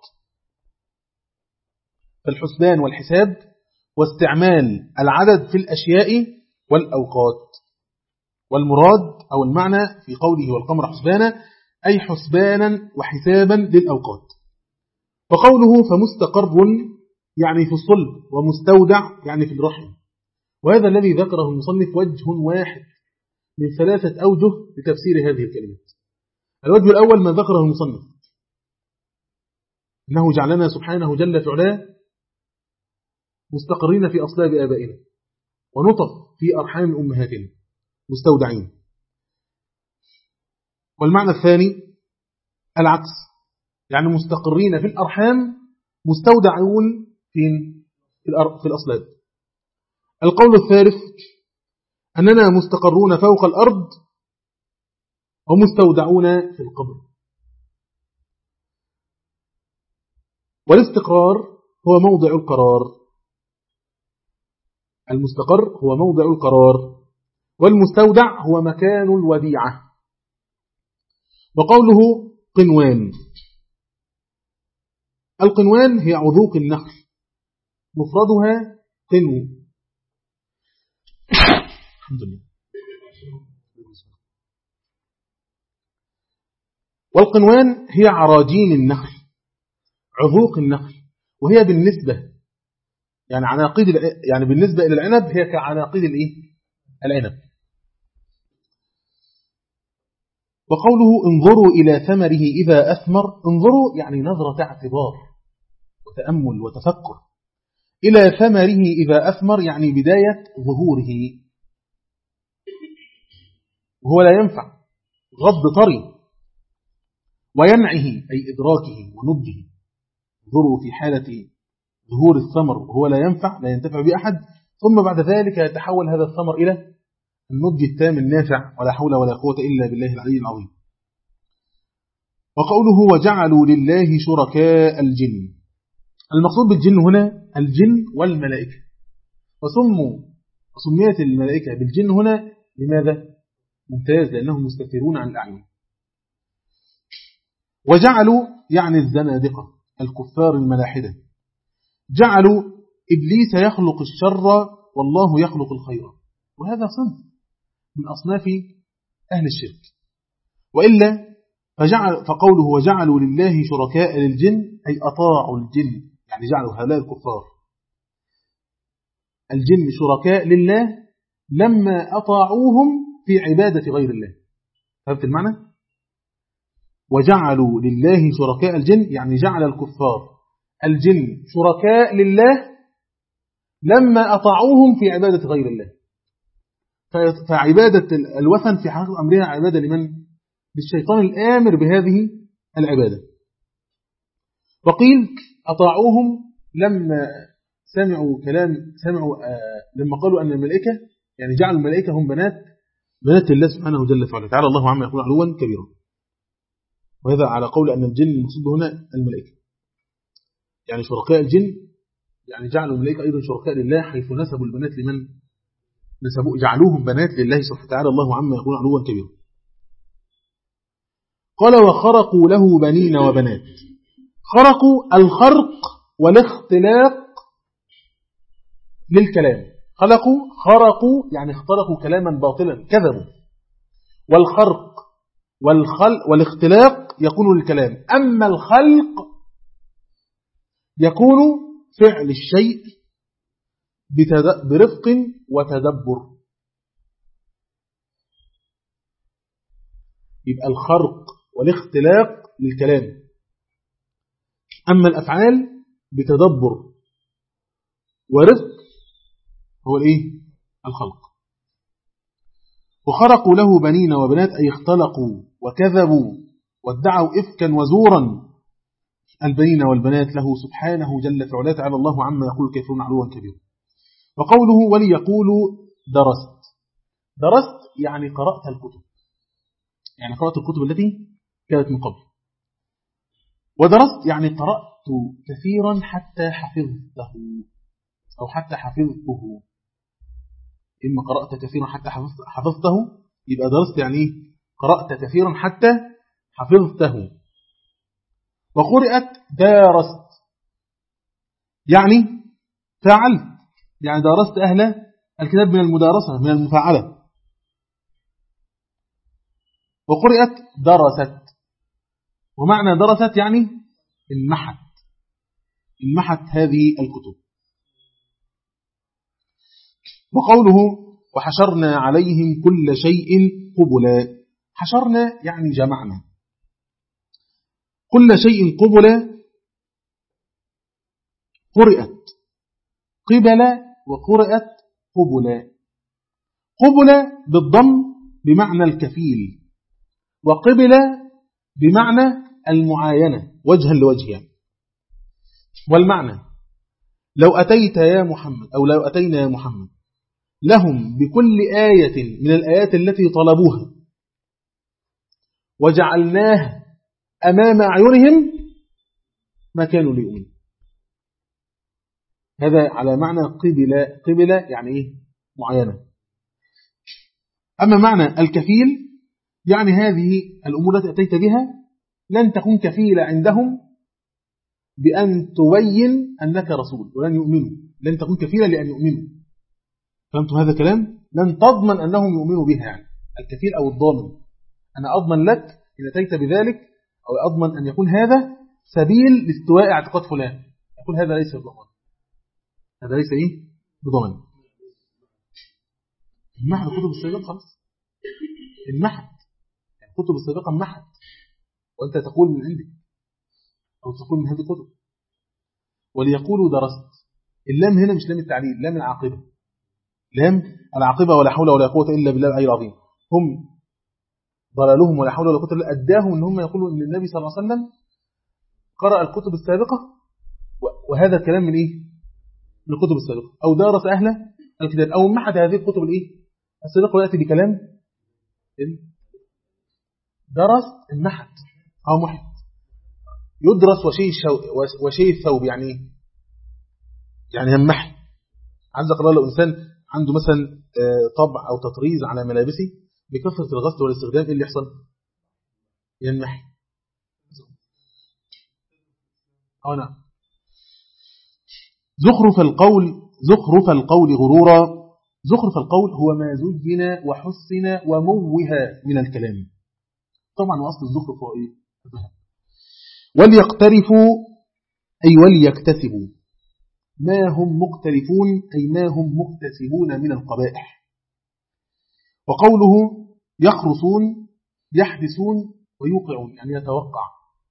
فالحسبان والحساب واستعمال العدد في الأشياء والأوقات. والمراد أو المعنى في قوله والقمر حسبانا أي حسبانا وحسابا للأوقات. وقوله فمستقر يعني في الصلب، ومستودع يعني في الرحم، وهذا الذي ذكره المصنف وجه واحد من ثلاثة أوجه لتفسير هذه الكلمات. الوجه الأول ما ذكره المصنف أنه جعلنا سبحانه جل في علاه مستقرين في أصلاب آبائنا ونطف في أرحام أمهاتنا مستودعين. والمعنى الثاني العكس، يعني مستقرين في الأرحام مستودعون في الأصلاب. القول الثالث أننا مستقرون فوق الأرض ومستودعون في القبر. والاستقرار هو موضع القرار، المستقر هو موضع القرار، والمستودع هو مكان الوديعة. وقوله قنوان، القنوان هي عذوق النخل، مفردها قنو. الحمد لله. والقنوان هي عراجين النخل، عذوق النخل، وهي بالنسبة يعني عناقيد يعني بالنسبة إلى العنب هي كعناقيد الإيه؟ العنب. وقوله انظروا إلى ثمره إذا أثمر، انظروا يعني نظرة اعتبار وتأمل وتفكر، إلى ثمره إذا أثمر يعني بداية ظهوره، وهو لا ينفع غض طري، وينعه أي إدراكه ونضجه. انظروا في حالة ظهور الثمر وهو لا ينفع لا ينتفع بأحد، ثم بعد ذلك يتحول هذا الثمر إلى النضج التام النافع، ولا حول ولا قوة إلا بالله العلي العظيم. وقوله وجعلوا لله شركاء الجن، المقصود بالجن هنا الجن والملائكة، وسموا وسميت الملائكة بالجن هنا لماذا؟ ممتاز، لأنهم مستترون عن الأعين. وجعلوا يعني الزنادقة الكفار الملاحدة، جعلوا إبليس يخلق الشر والله يخلق الخير، وهذا صنف من أصناف أهل الشرك. وإلا فجعل فقوله وجعلوا لله شركاء للجن أي أطاعوا الجن، يعني جعلوا هؤلاء الكفار الجن شركاء لله لما أطاعوهم في عبادة غير الله. فهمت المعنى؟ وجعلوا لله شركاء الجن يعني جعل الكفار الجن شركاء لله لما أطاعوهم في عبادة غير الله. فعبادة الوثن في حقيقة أمرها عبادة لمن؟ للشيطان الآمر بهذه العبادة. وقيل أطاعوهم لما سمعوا كلام سمعوا آه لما قالوا أن الملائكة يعني جعلوا الملائكة هم بنات بنات الله سبحانه جل وعلا، تعالى الله عما يقول علوا كبيرا. وهذا على قول أن الجن المقصود هنا الملائكة، يعني شركاء الجن يعني جعلوا الملائكة أيضا شركاء لله، حيث نسبوا البنات لمن نسبوا جعلوهم بنات لله سبحانه وتعالى الله عما يقول علوا كبيرا. قال وخرقوا له بنين وبنات. خرقوا الخرق والاختلاق للكلام، خلقوا خرقوا يعني اخترقوا كلاما باطلا كذبوا، والخرق والخلق والاختلاق يكون للكلام، أما الخلق يكون فعل الشيء برفق وتدبر. يبقى الخرق والاختلاق للكلام، أما الأفعال بتدبر ورفق هو الإيه؟ الخلق. وخرقوا له بنين وبنات أي اختلقوا وكذبوا وادعوا إفكا وزورا البنين والبنات له سبحانه جل في علاه تعالى الله عما يقول الكافرون علوا كبيرا. وقوله وليقولوا درست. درست يعني قرأت الكتب، يعني قرأت الكتب التي كانت من قبل. ودرست يعني قرأت كثيرا حتى حفظته أو حتى حفظته. إما قرأت كثيرا حتى حفظته يبقى درست يعني قرأت كثيرا حتى حفظته. وقرأت دارست يعني فعلت، يعني دارست أهل الكتاب من المدارسة من المفاعلة. وقرأت درست، ومعنى درست يعني انمحت انمحت هذه الكتب. وقوله وحشرنا عليهم كل شيء قبلا. حشرنا يعني جمعنا كل شيء قبلا. قرأت قبل وقرأت قبلا. قبل بالضم بمعنى الكفيل، وقبل بمعنى المعاينة وجها لوجه يعني. والمعنى لو أتيت يا محمد أو لو أتينا يا محمد لهم بكل آية من الآيات التي طلبوها وجعلناها أمام أعينهم ما كانوا ليؤمنوا. هذا على معنى قبل. قبل يعني إيه؟ معينة. أما معنى الكفيل يعني هذه الأمور التي أتيت بها لن تكون كفيلة عندهم بأن تبين أنك رسول ولن يؤمنوا، لن تكون كفيلة لأن يؤمنوا. فهمتوا هذا الكلام؟ لن تضمن أنهم يؤمنوا بها، يعني الكفيل أو الضامن. أنا أضمن لك إن أتيت بذلك، أو أضمن أن يكون هذا سبيل لاستواء اعتقاد فلان، يقول هذا ليس بضمان، هذا ليس إيه؟ بضمان. المحت الكتب السابقة خلاص، المحت الكتب السابقة محت، وأنت تقول من عندك أو تقول من هذه الكتب. وليقولوا درست. اللام هنا مش لام التعليل، لام العاقبة، لام العاقبة. ولا حول ولا قوة إلا بالله العلي العظيم. هم ضلالهم ولا حول ولا قوة إلا أداهم إن هم يقولوا إن النبي صلى الله عليه وسلم قرأ الكتب السابقة، وهذا الكلام من إيه؟ من الكتب السابقة، أو دارس أهل الكتاب، أو محت هذه الكتب الإيه؟ السابق يأتي بكلام درس النحت أو محت. يدرس وشيء وشيء الثوب يعني يعني يمحي. عندك الله لو إنسان عنده مثلا طبع أو تطريز على ملابسه بكثرة الغسل والاستخدام، إيه اللي يحصل؟ ينمحي. أو نعم. زخرف القول زخرف القول غرورا. زخرف القول هو ما زين وحسن وموه من الكلام. طبعا وأصل الزخرف هو إيه؟ وليقترفوا أي وليكتسبوا ما هم مقترفون أي ما هم مكتسبون من القبائح. وقوله يخرصون يحدثون ويوقعون يعني يتوقع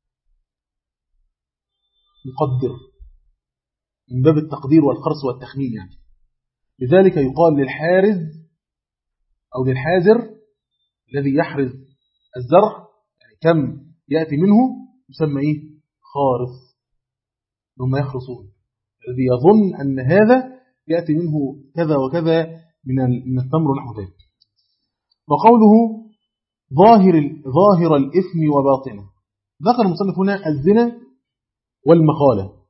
يقدر من باب التقدير والخرص والتخمين يعني. لذلك يقال للحارز أو للحازر الذي يحرز الزرع يعني كم يأتي منه يسمى إيه؟ خارص. ثم يخرصون الذي يظن أن هذا يأتي منه كذا وكذا من التمر ونحو ذلك. وقوله ظاهر ظاهر الإثم وباطنه. ذكر المصنف هنا الزنا والمخالة.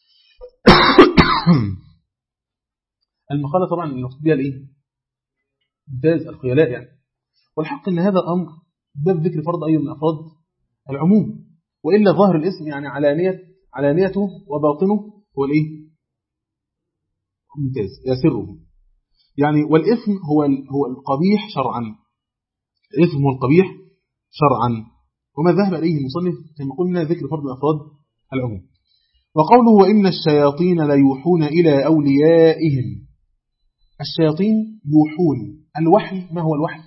المخالة طبعا المقصود بها الايه؟ ممتاز الخيلاء يعني. والحق ان هذا الامر باب ذكر فرض اي من افراد العموم، والا ظاهر الاسم يعني علانيه علانيته وباطنه هو الايه؟ ممتاز يسره يعني. والاثم هو هو القبيح شرعا. الاثم هو القبيح شرعا، وما ذهب اليه المصنف كما قلنا ذكر فرض افراد العموم. وقوله وان الشياطين ليوحون الى اوليائهم. الشياطين يوحون. الوحي ما هو الوحي؟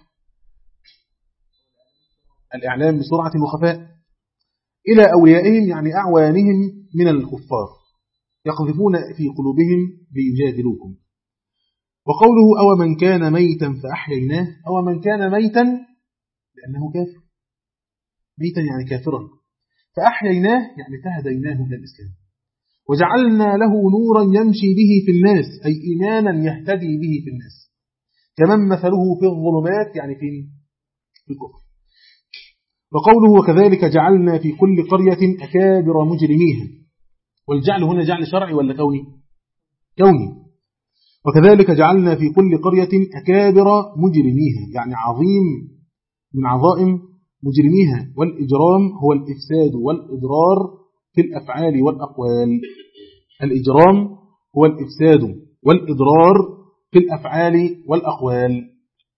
الإعلام بسرعة وخفاء. إلى أوليائهم يعني أعوانهم من الكفار يقذفون في قلوبهم ليجادلوكم. وقوله أو من كان ميتا فأحييناه. أو من كان ميتا لأنه كافر، ميتا يعني كافرا، فأحييناه يعني تهديناه إلى الإسلام وجعلنا له نورا يمشي به في الناس أي إيمانا يهتدي به في الناس كمن مثله في الظلمات يعني في الكفر. وقوله وكذلك جعلنا في كل قرية أكابر مجرميها. والجعل هنا جعل شرعي ولا كوني؟ كوني. وكذلك جعلنا في كل قرية أكابر مجرميها يعني عظيم من عظائم مجرميها. والإجرام هو الإفساد والإضرار في الأفعال والأقوال. الإجرام هو الإفساد والإضرار في الأفعال والأقوال.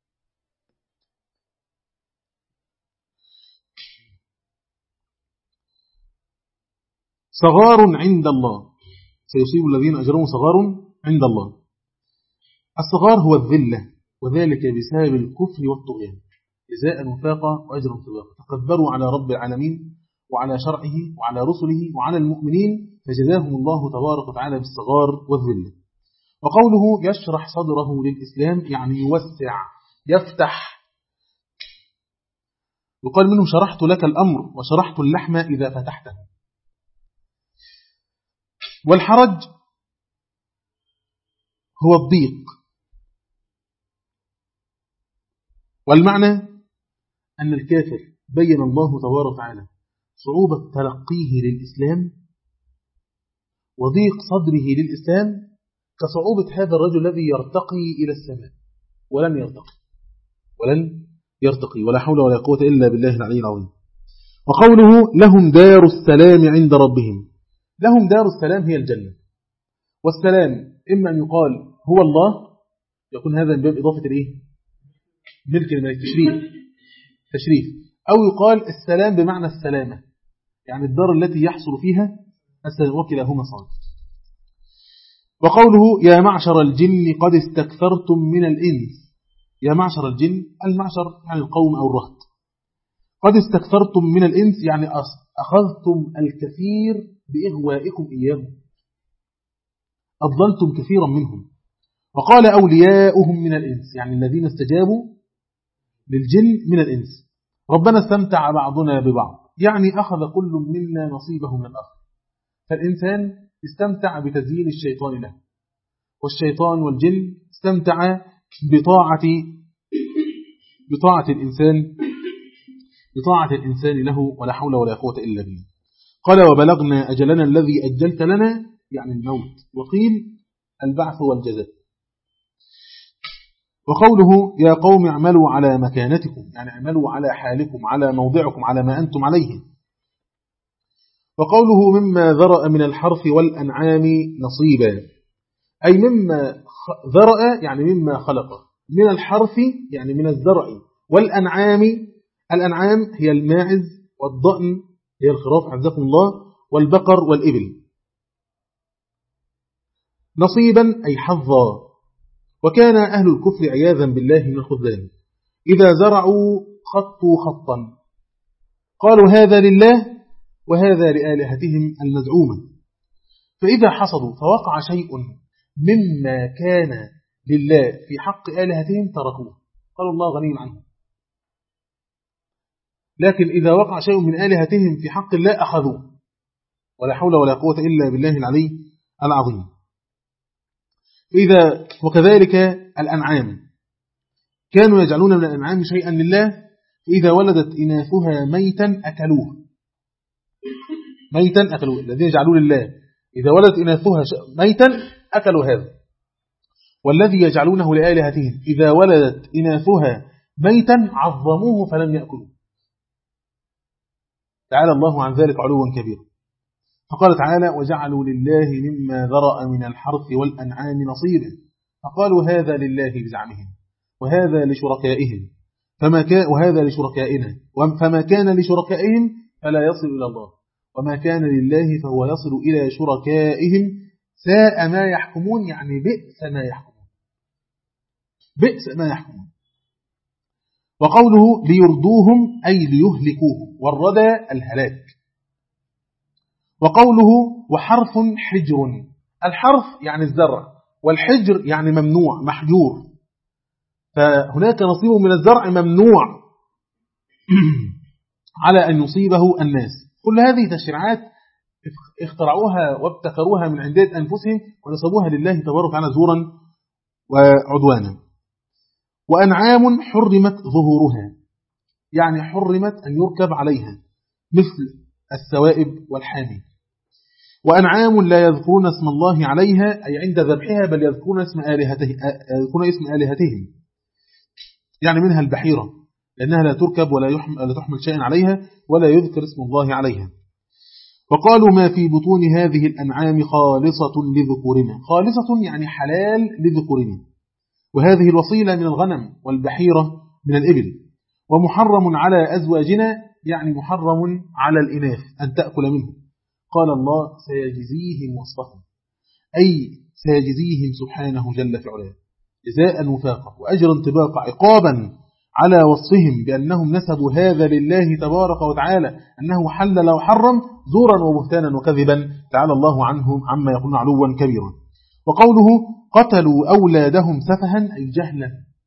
صغار عند الله. سيصيب الذين أجرموا صغار عند الله. الصغار هو الذلة وذلك بسبب الكفر والطغيان جزاء وفاقا وأجرا سباقا. تكبروا على رب العالمين وعلى شرعه وعلى رسله وعلى المؤمنين فجزاهم الله تبارك وتعالى بالصغار والذلة. وقوله يشرح صدره للإسلام يعني يوسع يفتح. وقال منه شرحت لك الأمر وشرحت اللحم إذا فتحته. والحرج هو الضيق. والمعنى أن الكافر بين الله تبارك وتعالى صعوبة تلقيه للإسلام وضيق صدره للإسلام كصعوبة هذا الرجل الذي يرتقي إلى السماء ولن يرتقي ولن يرتقي ولا حول ولا قوة إلا بالله العلي العظيم. وقوله لهم دار السلام عند ربهم. لهم دار السلام هي الجنة. والسلام إما أن يقال هو الله يكون هذا من باب إضافة الإيه؟ ملك الملك تشريف تشريف أو يقال السلام بمعنى السلامة يعني الدار التي يحصل فيها السلام وكلاهما صادق. وقوله يا معشر الجن قد استكثرتم من الإنس. يا معشر الجن المعشر يعني القوم أو الرهط. قد استكثرتم من الإنس يعني أخذتم الكثير بإغوائكم إياهم أضللتم كثيرا منهم. وقال أولياؤهم من الإنس يعني الذين استجابوا للجن من الإنس. ربنا استمتع بعضنا ببعض يعني أخذ كل منا نصيبه من الآخر. فالإنسان استمتع بتزيين الشيطان له والشيطان والجن استمتع بطاعة بطاعة الإنسان بطاعة الإنسان له، ولا حول ولا قوة إلا بالله. قال وبلغنا أجلنا الذي أجلت لنا، يعني الموت، وقيل البعث والجزاء. وقوله يا قوم اعملوا على مكانتكم، يعني اعملوا على حالكم، على موضعكم، على ما أنتم عليه. وقوله مما ذرأ من الحرث والأنعام نصيبا، أي مما ذرأ يعني مما خلق، من الحرث يعني من الزرع، والأنعام الأنعام هي الماعز والضأن هي الخراف حفظكم الله، والبقر والإبل. نصيبا أي حظا. وكان أهل الكفر عياذا بالله من الخذلان، إذا زرعوا خطوا خطا قالوا هذا لله وهذا لآلهتهم المزعومة، فإذا حصدوا فوقع شيء مما كان لله في حق آلهتهم تركوه، قالوا الله غني عنه. لكن إذا وقع شيء من آلهتهم في حق الله أخذوه، ولا حول ولا قوة إلا بالله العلي العظيم. إذا وكذلك الأنعام، كانوا يجعلون من الأنعام شيئا لله، فإذا ولدت إناثها ميتا أكلوه، ميتا أكلوه الذين يجعلون لله، إذا ولدت إناثها ميتا أكلوا هذا. والذي يجعلونه لآلهتهم إذا ولدت إناثها ميتا عظموه فلم يأكلوه، تعالى الله عن ذلك علوا كبيرا. فقال تعالى وجعلوا لله مما ذرأ من الحرث والأنعام نصيبا، فقالوا هذا لله بزعمهم وهذا لشركائهم فما كان وهذا لشركائنا فما كان لشركائهم فلا يصل إلى الله، وما كان لله فهو يصل إلى شركائهم، ساء ما يحكمون، يعني بئس ما يحكمون، بئس ما يحكمون. وقوله ليردوهم أي ليهلكوهم، والردى الهلاك. وقوله وحرف حجر، الحرف يعني الزرع، والحجر يعني ممنوع محجور، فهناك نصيب من الزرع ممنوع على أن يصيبه الناس. كل هذه تشريعات اخترعوها وابتكروها من عند أنفسهم ونسبوها لله تبارك وتعالى زورا وعدوانا. وأنعام حرمت ظهورها، يعني حرمت أن يركب عليها، مثل السوائب والحامي. وأنعام لا يذكرون اسم الله عليها، أي عند ذبحها، بل يذكرون اسم آلهتهم، يذكرون اسم آلهتهم، يعني منها البحيرة لأنها لا تركب ولا يحمل, لا تحمل شيئا عليها ولا يذكر اسم الله عليها. وقالوا ما في بطون هذه الأنعام خالصة لذكورنا، خالصة يعني حلال لذكورنا، وهذه الوصيلة من الغنم والبحيرة من الإبل. ومحرم على أزواجنا يعني محرم على الإناث أن تأكل منه. قال الله سيجزيهم وصفهم، أي سيجزيهم سبحانه جل في علاه جزاء وفاقا وأجرا انطباقا عقابا على وصفهم بأنهم نسبوا هذا لله تبارك وتعالى أنه حلل وحرم زورا وبهتانا وكذبا، تعالى الله عنهم عما يقولون علوا كبيرا. وقوله قتلوا أولادهم سفها أي جهلا،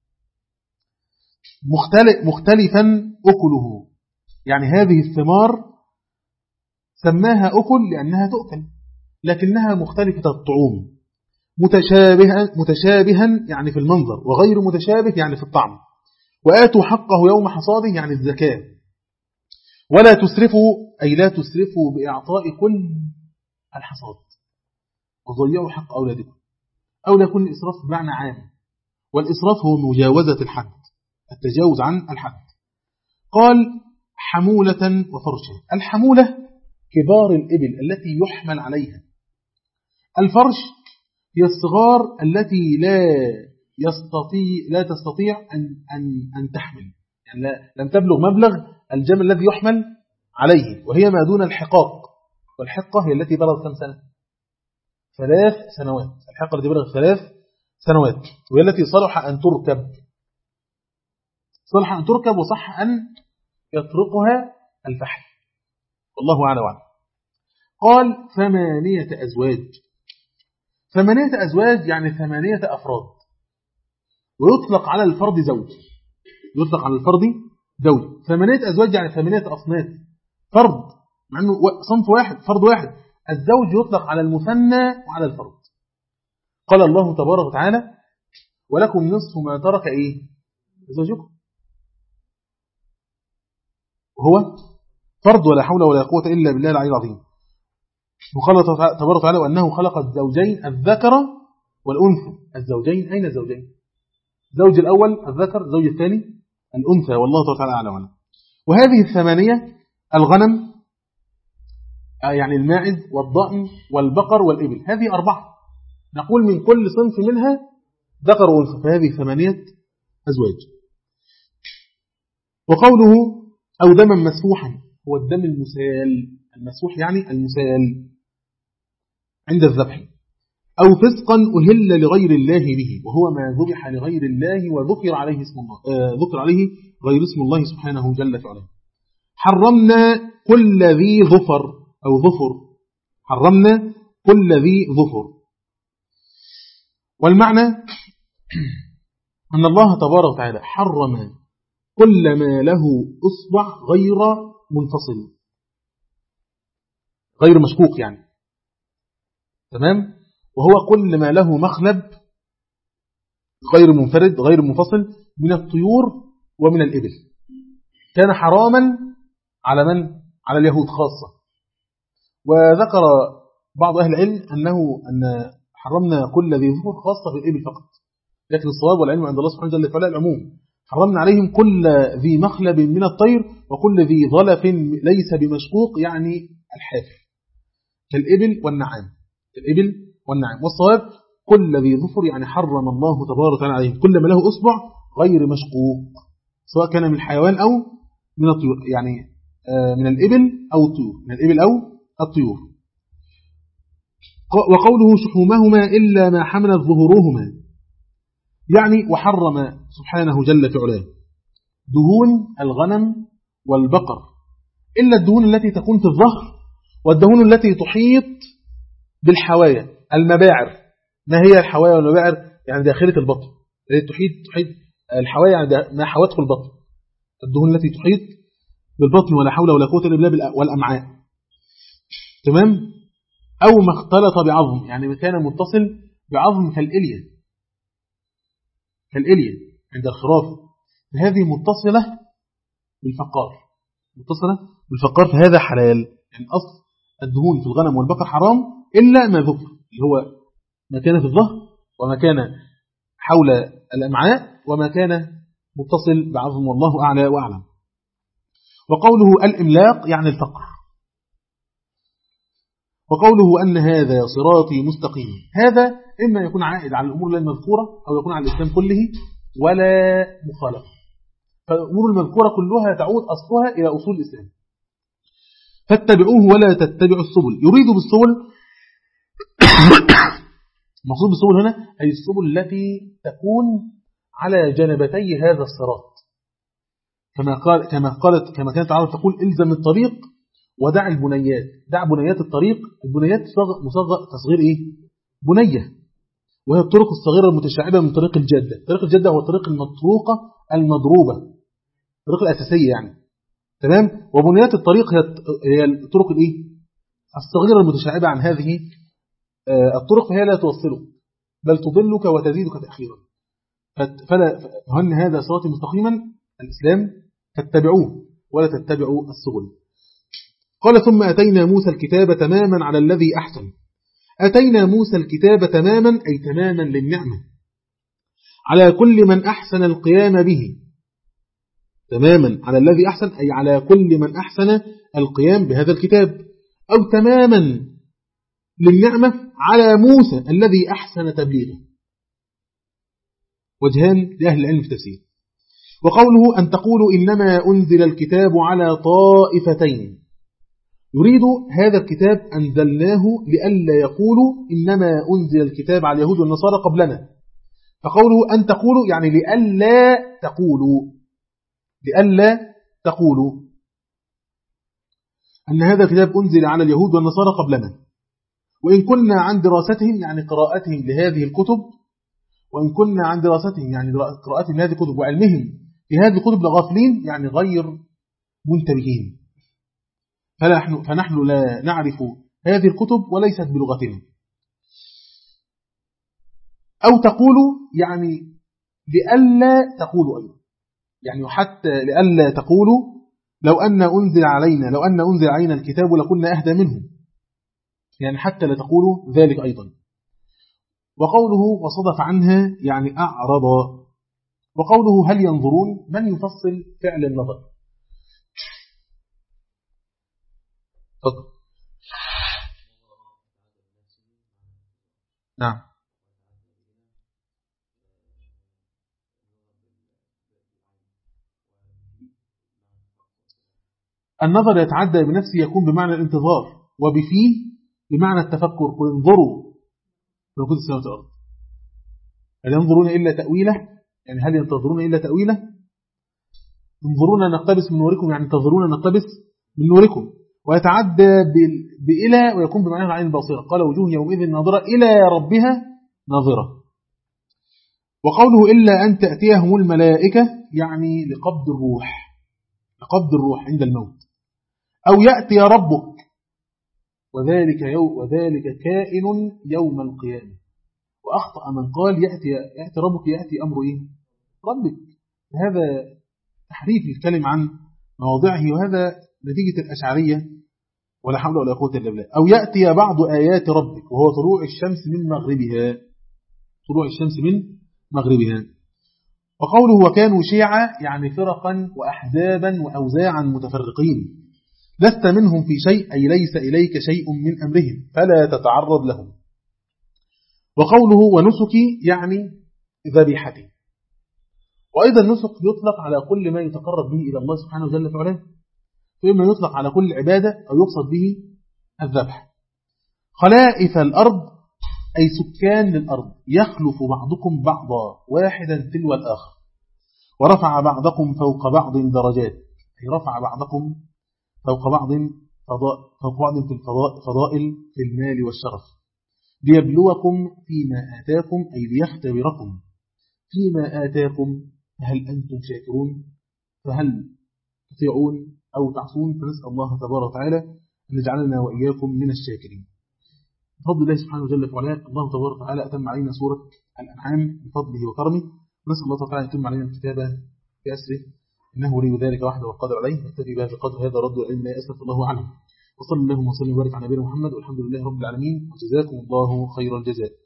مختلف مختلفا أكله، يعني هذه الثمار سماها أكل لأنها تؤكل لكنها مختلفة الطعوم، متشابها, متشابها يعني في المنظر، وغير متشابه يعني في الطعم. وآتوا حقه يوم حصاده يعني الزكاة. ولا تسرفوا أي لا تسرفوا بإعطاء كل الحصاد، وضيعوا حق أولادكم، أو لا يكون الإسراف بمعنى عام، والإسراف هو مجاوزة الحد، التجاوز عن الحد. قال حمولة وفرشا، الحمولة كبار الإبل التي يحمل عليها، الفرش هي الصغار التي لا يستطيع لا تستطيع أن أن أن تحمل، يعني لا لم تبلغ مبلغ الجمل الذي يحمل عليه، وهي ما دون الحقاق. والحقة هي التي بلغت كم سنة؟ ثلاث سنوات، الحقة التي بلغت ثلاث سنوات، وهي التي صلح أن تركب، صلح أن تركب وصح أن يطرقها الفحل، والله أعلم وأعلم. قال ثمانية أزواج، ثمانية أزواج يعني ثمانية أفراد، ويطلق على الفرد زوج، يطلق على الفرد زوج. ثمانية أزواج يعني ثمانية أصناف، فرد مع أنه صنف واحد، فرد واحد. الزوج يطلق على المثنى وعلى الفرد. قال الله تبارك وتعالى ولكم نصف ما ترك إيه زوجكم، وهو فرض ولا حول ولا قوة إلا بالله العلي العظيم. وقال تبارك وتعالى وأنه خلق الزوجين الذكر والأنثى. الزوجين أين الزوجين؟ زوج الأول الذكر، زوج الثاني الأنثى، والله تعالى أعلم. وهذه الثمانية الغنم يعني الماعز والضأن والبقر والإبل، هذه أربعة، نقول من كل صنف منها ذكر وأنثى، فهذه ثمانية أزواج. وقوله أو دما مسفوحا هو الدم المسال، المسفوح يعني المسال عند الذبح، أو فسقا أهل لغير الله به وهو ما ذبح لغير الله وذكر عليه اسم الله آه ذكر عليه غير اسم الله سبحانه جل وعلا. حرمنا كل ذي ظفر أو ظفر، حرمنا كل ذي ظفر. والمعنى أن الله تبارك وتعالى حرم كل ما له أصبع غير منفصل غير مشقوق يعني، تمام، وهو كل ما له مخلب غير منفرد غير منفصل من الطيور ومن الإبل، كان حراما على من؟ على اليهود خاصة. وذكر بعض أهل العلم أنه أن حرمنا كل ذي ظفر خاصة في الإبل فقط، لكن الصواب والعلم عند الله سبحانه وتعالى العموم. حرمنا عليهم كل ذي مخلب من الطير وكل ذي ظلف ليس بمشقوق يعني الحافر كالإبل والنعام، الإبل والنعام. والصواب كل ذي ظفر يعني حرم الله تبارك وتعالى عليهم كل ما له أصبع غير مشقوق، سواء كان من الحيوان أو من الطيور، يعني من الإبل أو الطيور، من الإبل أو الطيور. وقوله شحومهما إلا ما حملت ظهورهما، يعني وحرم سبحانه جل في علاه دهون الغنم والبقر إلا الدهون التي تكون في الظهر والدهون التي تحيط بالحوايا المباعر. ما هي الحوايا والمباعر؟ يعني داخلة البطن التي تحيط تحيط الحوايا، يعني ما حوته البطن، الدهون التي تحيط بالبطن ولا حول ولا قوة إلا بالله والأمعاء، تمام. أو ما اختلط بعظم، يعني ما كان متصل بعظم كالإلية، كالإلية عند الخراف، هذه متصلة بالفقار، متصلة بالفقار، فهذا حلال. يعني أصل الدهون في الغنم والبقر حرام إلا ما ذكر، اللي هو ما كان في الظهر وما كان حول الأمعاء وما كان متصل بعظم، والله أعلى وأعلم. وقوله الإملاق يعني الفقر. وقوله أن هذا صراطي مستقيم، هذا إما يكون عائد على الأمور المذكورة أو يكون على الإسلام كله ولا مخالفة، فالأمور المذكورة كلها تعود أصلها إلى أصول الإسلام. فاتبعوه ولا تتبعوا السبل، يريد بالسبل مقصود بالسبل هنا أي السبل التي تكون على جانبتي هذا الصراط، كما قال كما قالت كما كانت العرب تقول إلزم الطريق ودع البنيات، دع بنيات الطريق. البنيات مصغر تصغير إيه؟ بنية، وهي الطرق الصغيرة المتشعبة من طريق الجدة. طريق الجدة هو الطريق المطروقة المضروبة، الطريق الأساسية يعني، تمام. وبنيات الطريق هي الطرق الإيه؟ الصغيرة المتشعبة عن هذه الطرق، فهي لا توصلك بل تضلك وتزيدك تأخيرا. فلا فهن هذا صراط مستقيما الإسلام فاتبعوه ولا تتبعوا السبل. قال ثم أتينا موسى الكتاب تماما على الذي أحسن. أتينا موسى الكتاب تماما أي تماما للنعمة على كل من أحسن القيام به، تماما على الذي أحسن أي على كل من أحسن القيام بهذا الكتاب، أو تماما للنعمة على موسى الذي أحسن تبليغه. وجهان لأهل العلم في تفسير. وقوله أن تقولوا إنما أنزل الكتاب على طائفتين، يريد هذا الكتاب أنزلناه لئلا يقولوا إنما أنزل الكتاب على اليهود والنصارى قبلنا، فقوله أن تقولوا يعني لئلا تقولوا لئلا تقولوا أن هذا الكتاب أنزل على اليهود والنصارى قبلنا، وإن كنا عن دراستهم يعني قراءتهم لهذه الكتب، وإن كنا عن دراستهم يعني قراءتهم لهذه الكتب وعلمهم في هذه الكتب لغافلين يعني غير منتبهين، فنحن, فنحن لا نعرف هذه الكتب وليست بلغتنا. أو تقولوا يعني لئلا تقولوا أيضا، يعني حتى لئلا تقولوا لو أن أنزل علينا لو أن أنزل علينا الكتاب لكنا أهدى منه، يعني حتى لا تقولوا ذلك أيضا. وقوله وصدف عنها يعني أعرض. وقوله هل ينظرون، من يفصل فعل النظر؟ فضل. نعم. النظر يتعدى بنفسه يكون بمعنى الانتظار، وبفيه بمعنى التفكر. قل انظروا ملكوت السماوات والأرض هل ينظرون إلا تأويله، يعني هل ينتظرون إلا تأويله. انظرونا نقتبس من نوركم يعني انتظرونا نقتبس من نوركم. ويتعدى بإلى ويكون بمعنى العين البصيرة. قال وجوه يومئذ ناظرة إلى ربها ناظرة. وقوله إلا أن تأتيهم الملائكة يعني لقبض الروح لقبض الروح عند الموت، أو يأتي ربك وذلك, يوم وذلك كائن يوم القيامة. وأخطأ من قال يأتي, يأتي ربك يأتي أمر إيه؟ ربك. هذا تحريف الكلم عن مواضعه، وهذا نتيجة الأشعرية ولا حول ولا قوة إلا بالله. أو يأتي بعض آيات ربك وهو طلوع الشمس من مغربها طلوع الشمس من مغربها. وقوله وكانوا شيعا يعني فرقا وأحزابا وأوزاعا متفرقين، لست منهم في شيء أي ليس إليك شيء من أمرهم فلا تتعرض لهم. وقوله ونسكي يعني ذبيحتي. وأيضا النسك يطلق على كل ما يتقرب به إلى الله سبحانه وجل فعلا، وإما يطلق على كل عبادة أو يقصد به الذبح. خلائف الأرض أي سكان للأرض، يخلف بعضكم بعضا واحدا تلو الآخر. ورفع بعضكم فوق بعض درجات، أي رفع بعضكم فوق بعض فضاء فوق بعض في الفضائل في المال والشرف. ليبلوكم فيما آتاكم أي ليختبركم فيما آتاكم فهل أنتم شاكرون فهل تطيعون أو تعصون. فنسأل الله تبارك وتعالى أن يجعلنا وإياكم من الشاكرين بفضل الله سبحانه وجل وعلا. الله تبارك وتعالى أتم علينا سورة الأنعام بفضله وكرمه، ونسأل الله تعالى أن يتم علينا الكتابة بأسره إنه ولي ذلك وحده والقادر عليه. نكتفي بهذا القدر، هذا رد العلم لا أسلف الله عنه. وصلى الله وسلم وبارك على نبينا محمد والحمد لله رب العالمين، وجزاكم الله خير الجزاء.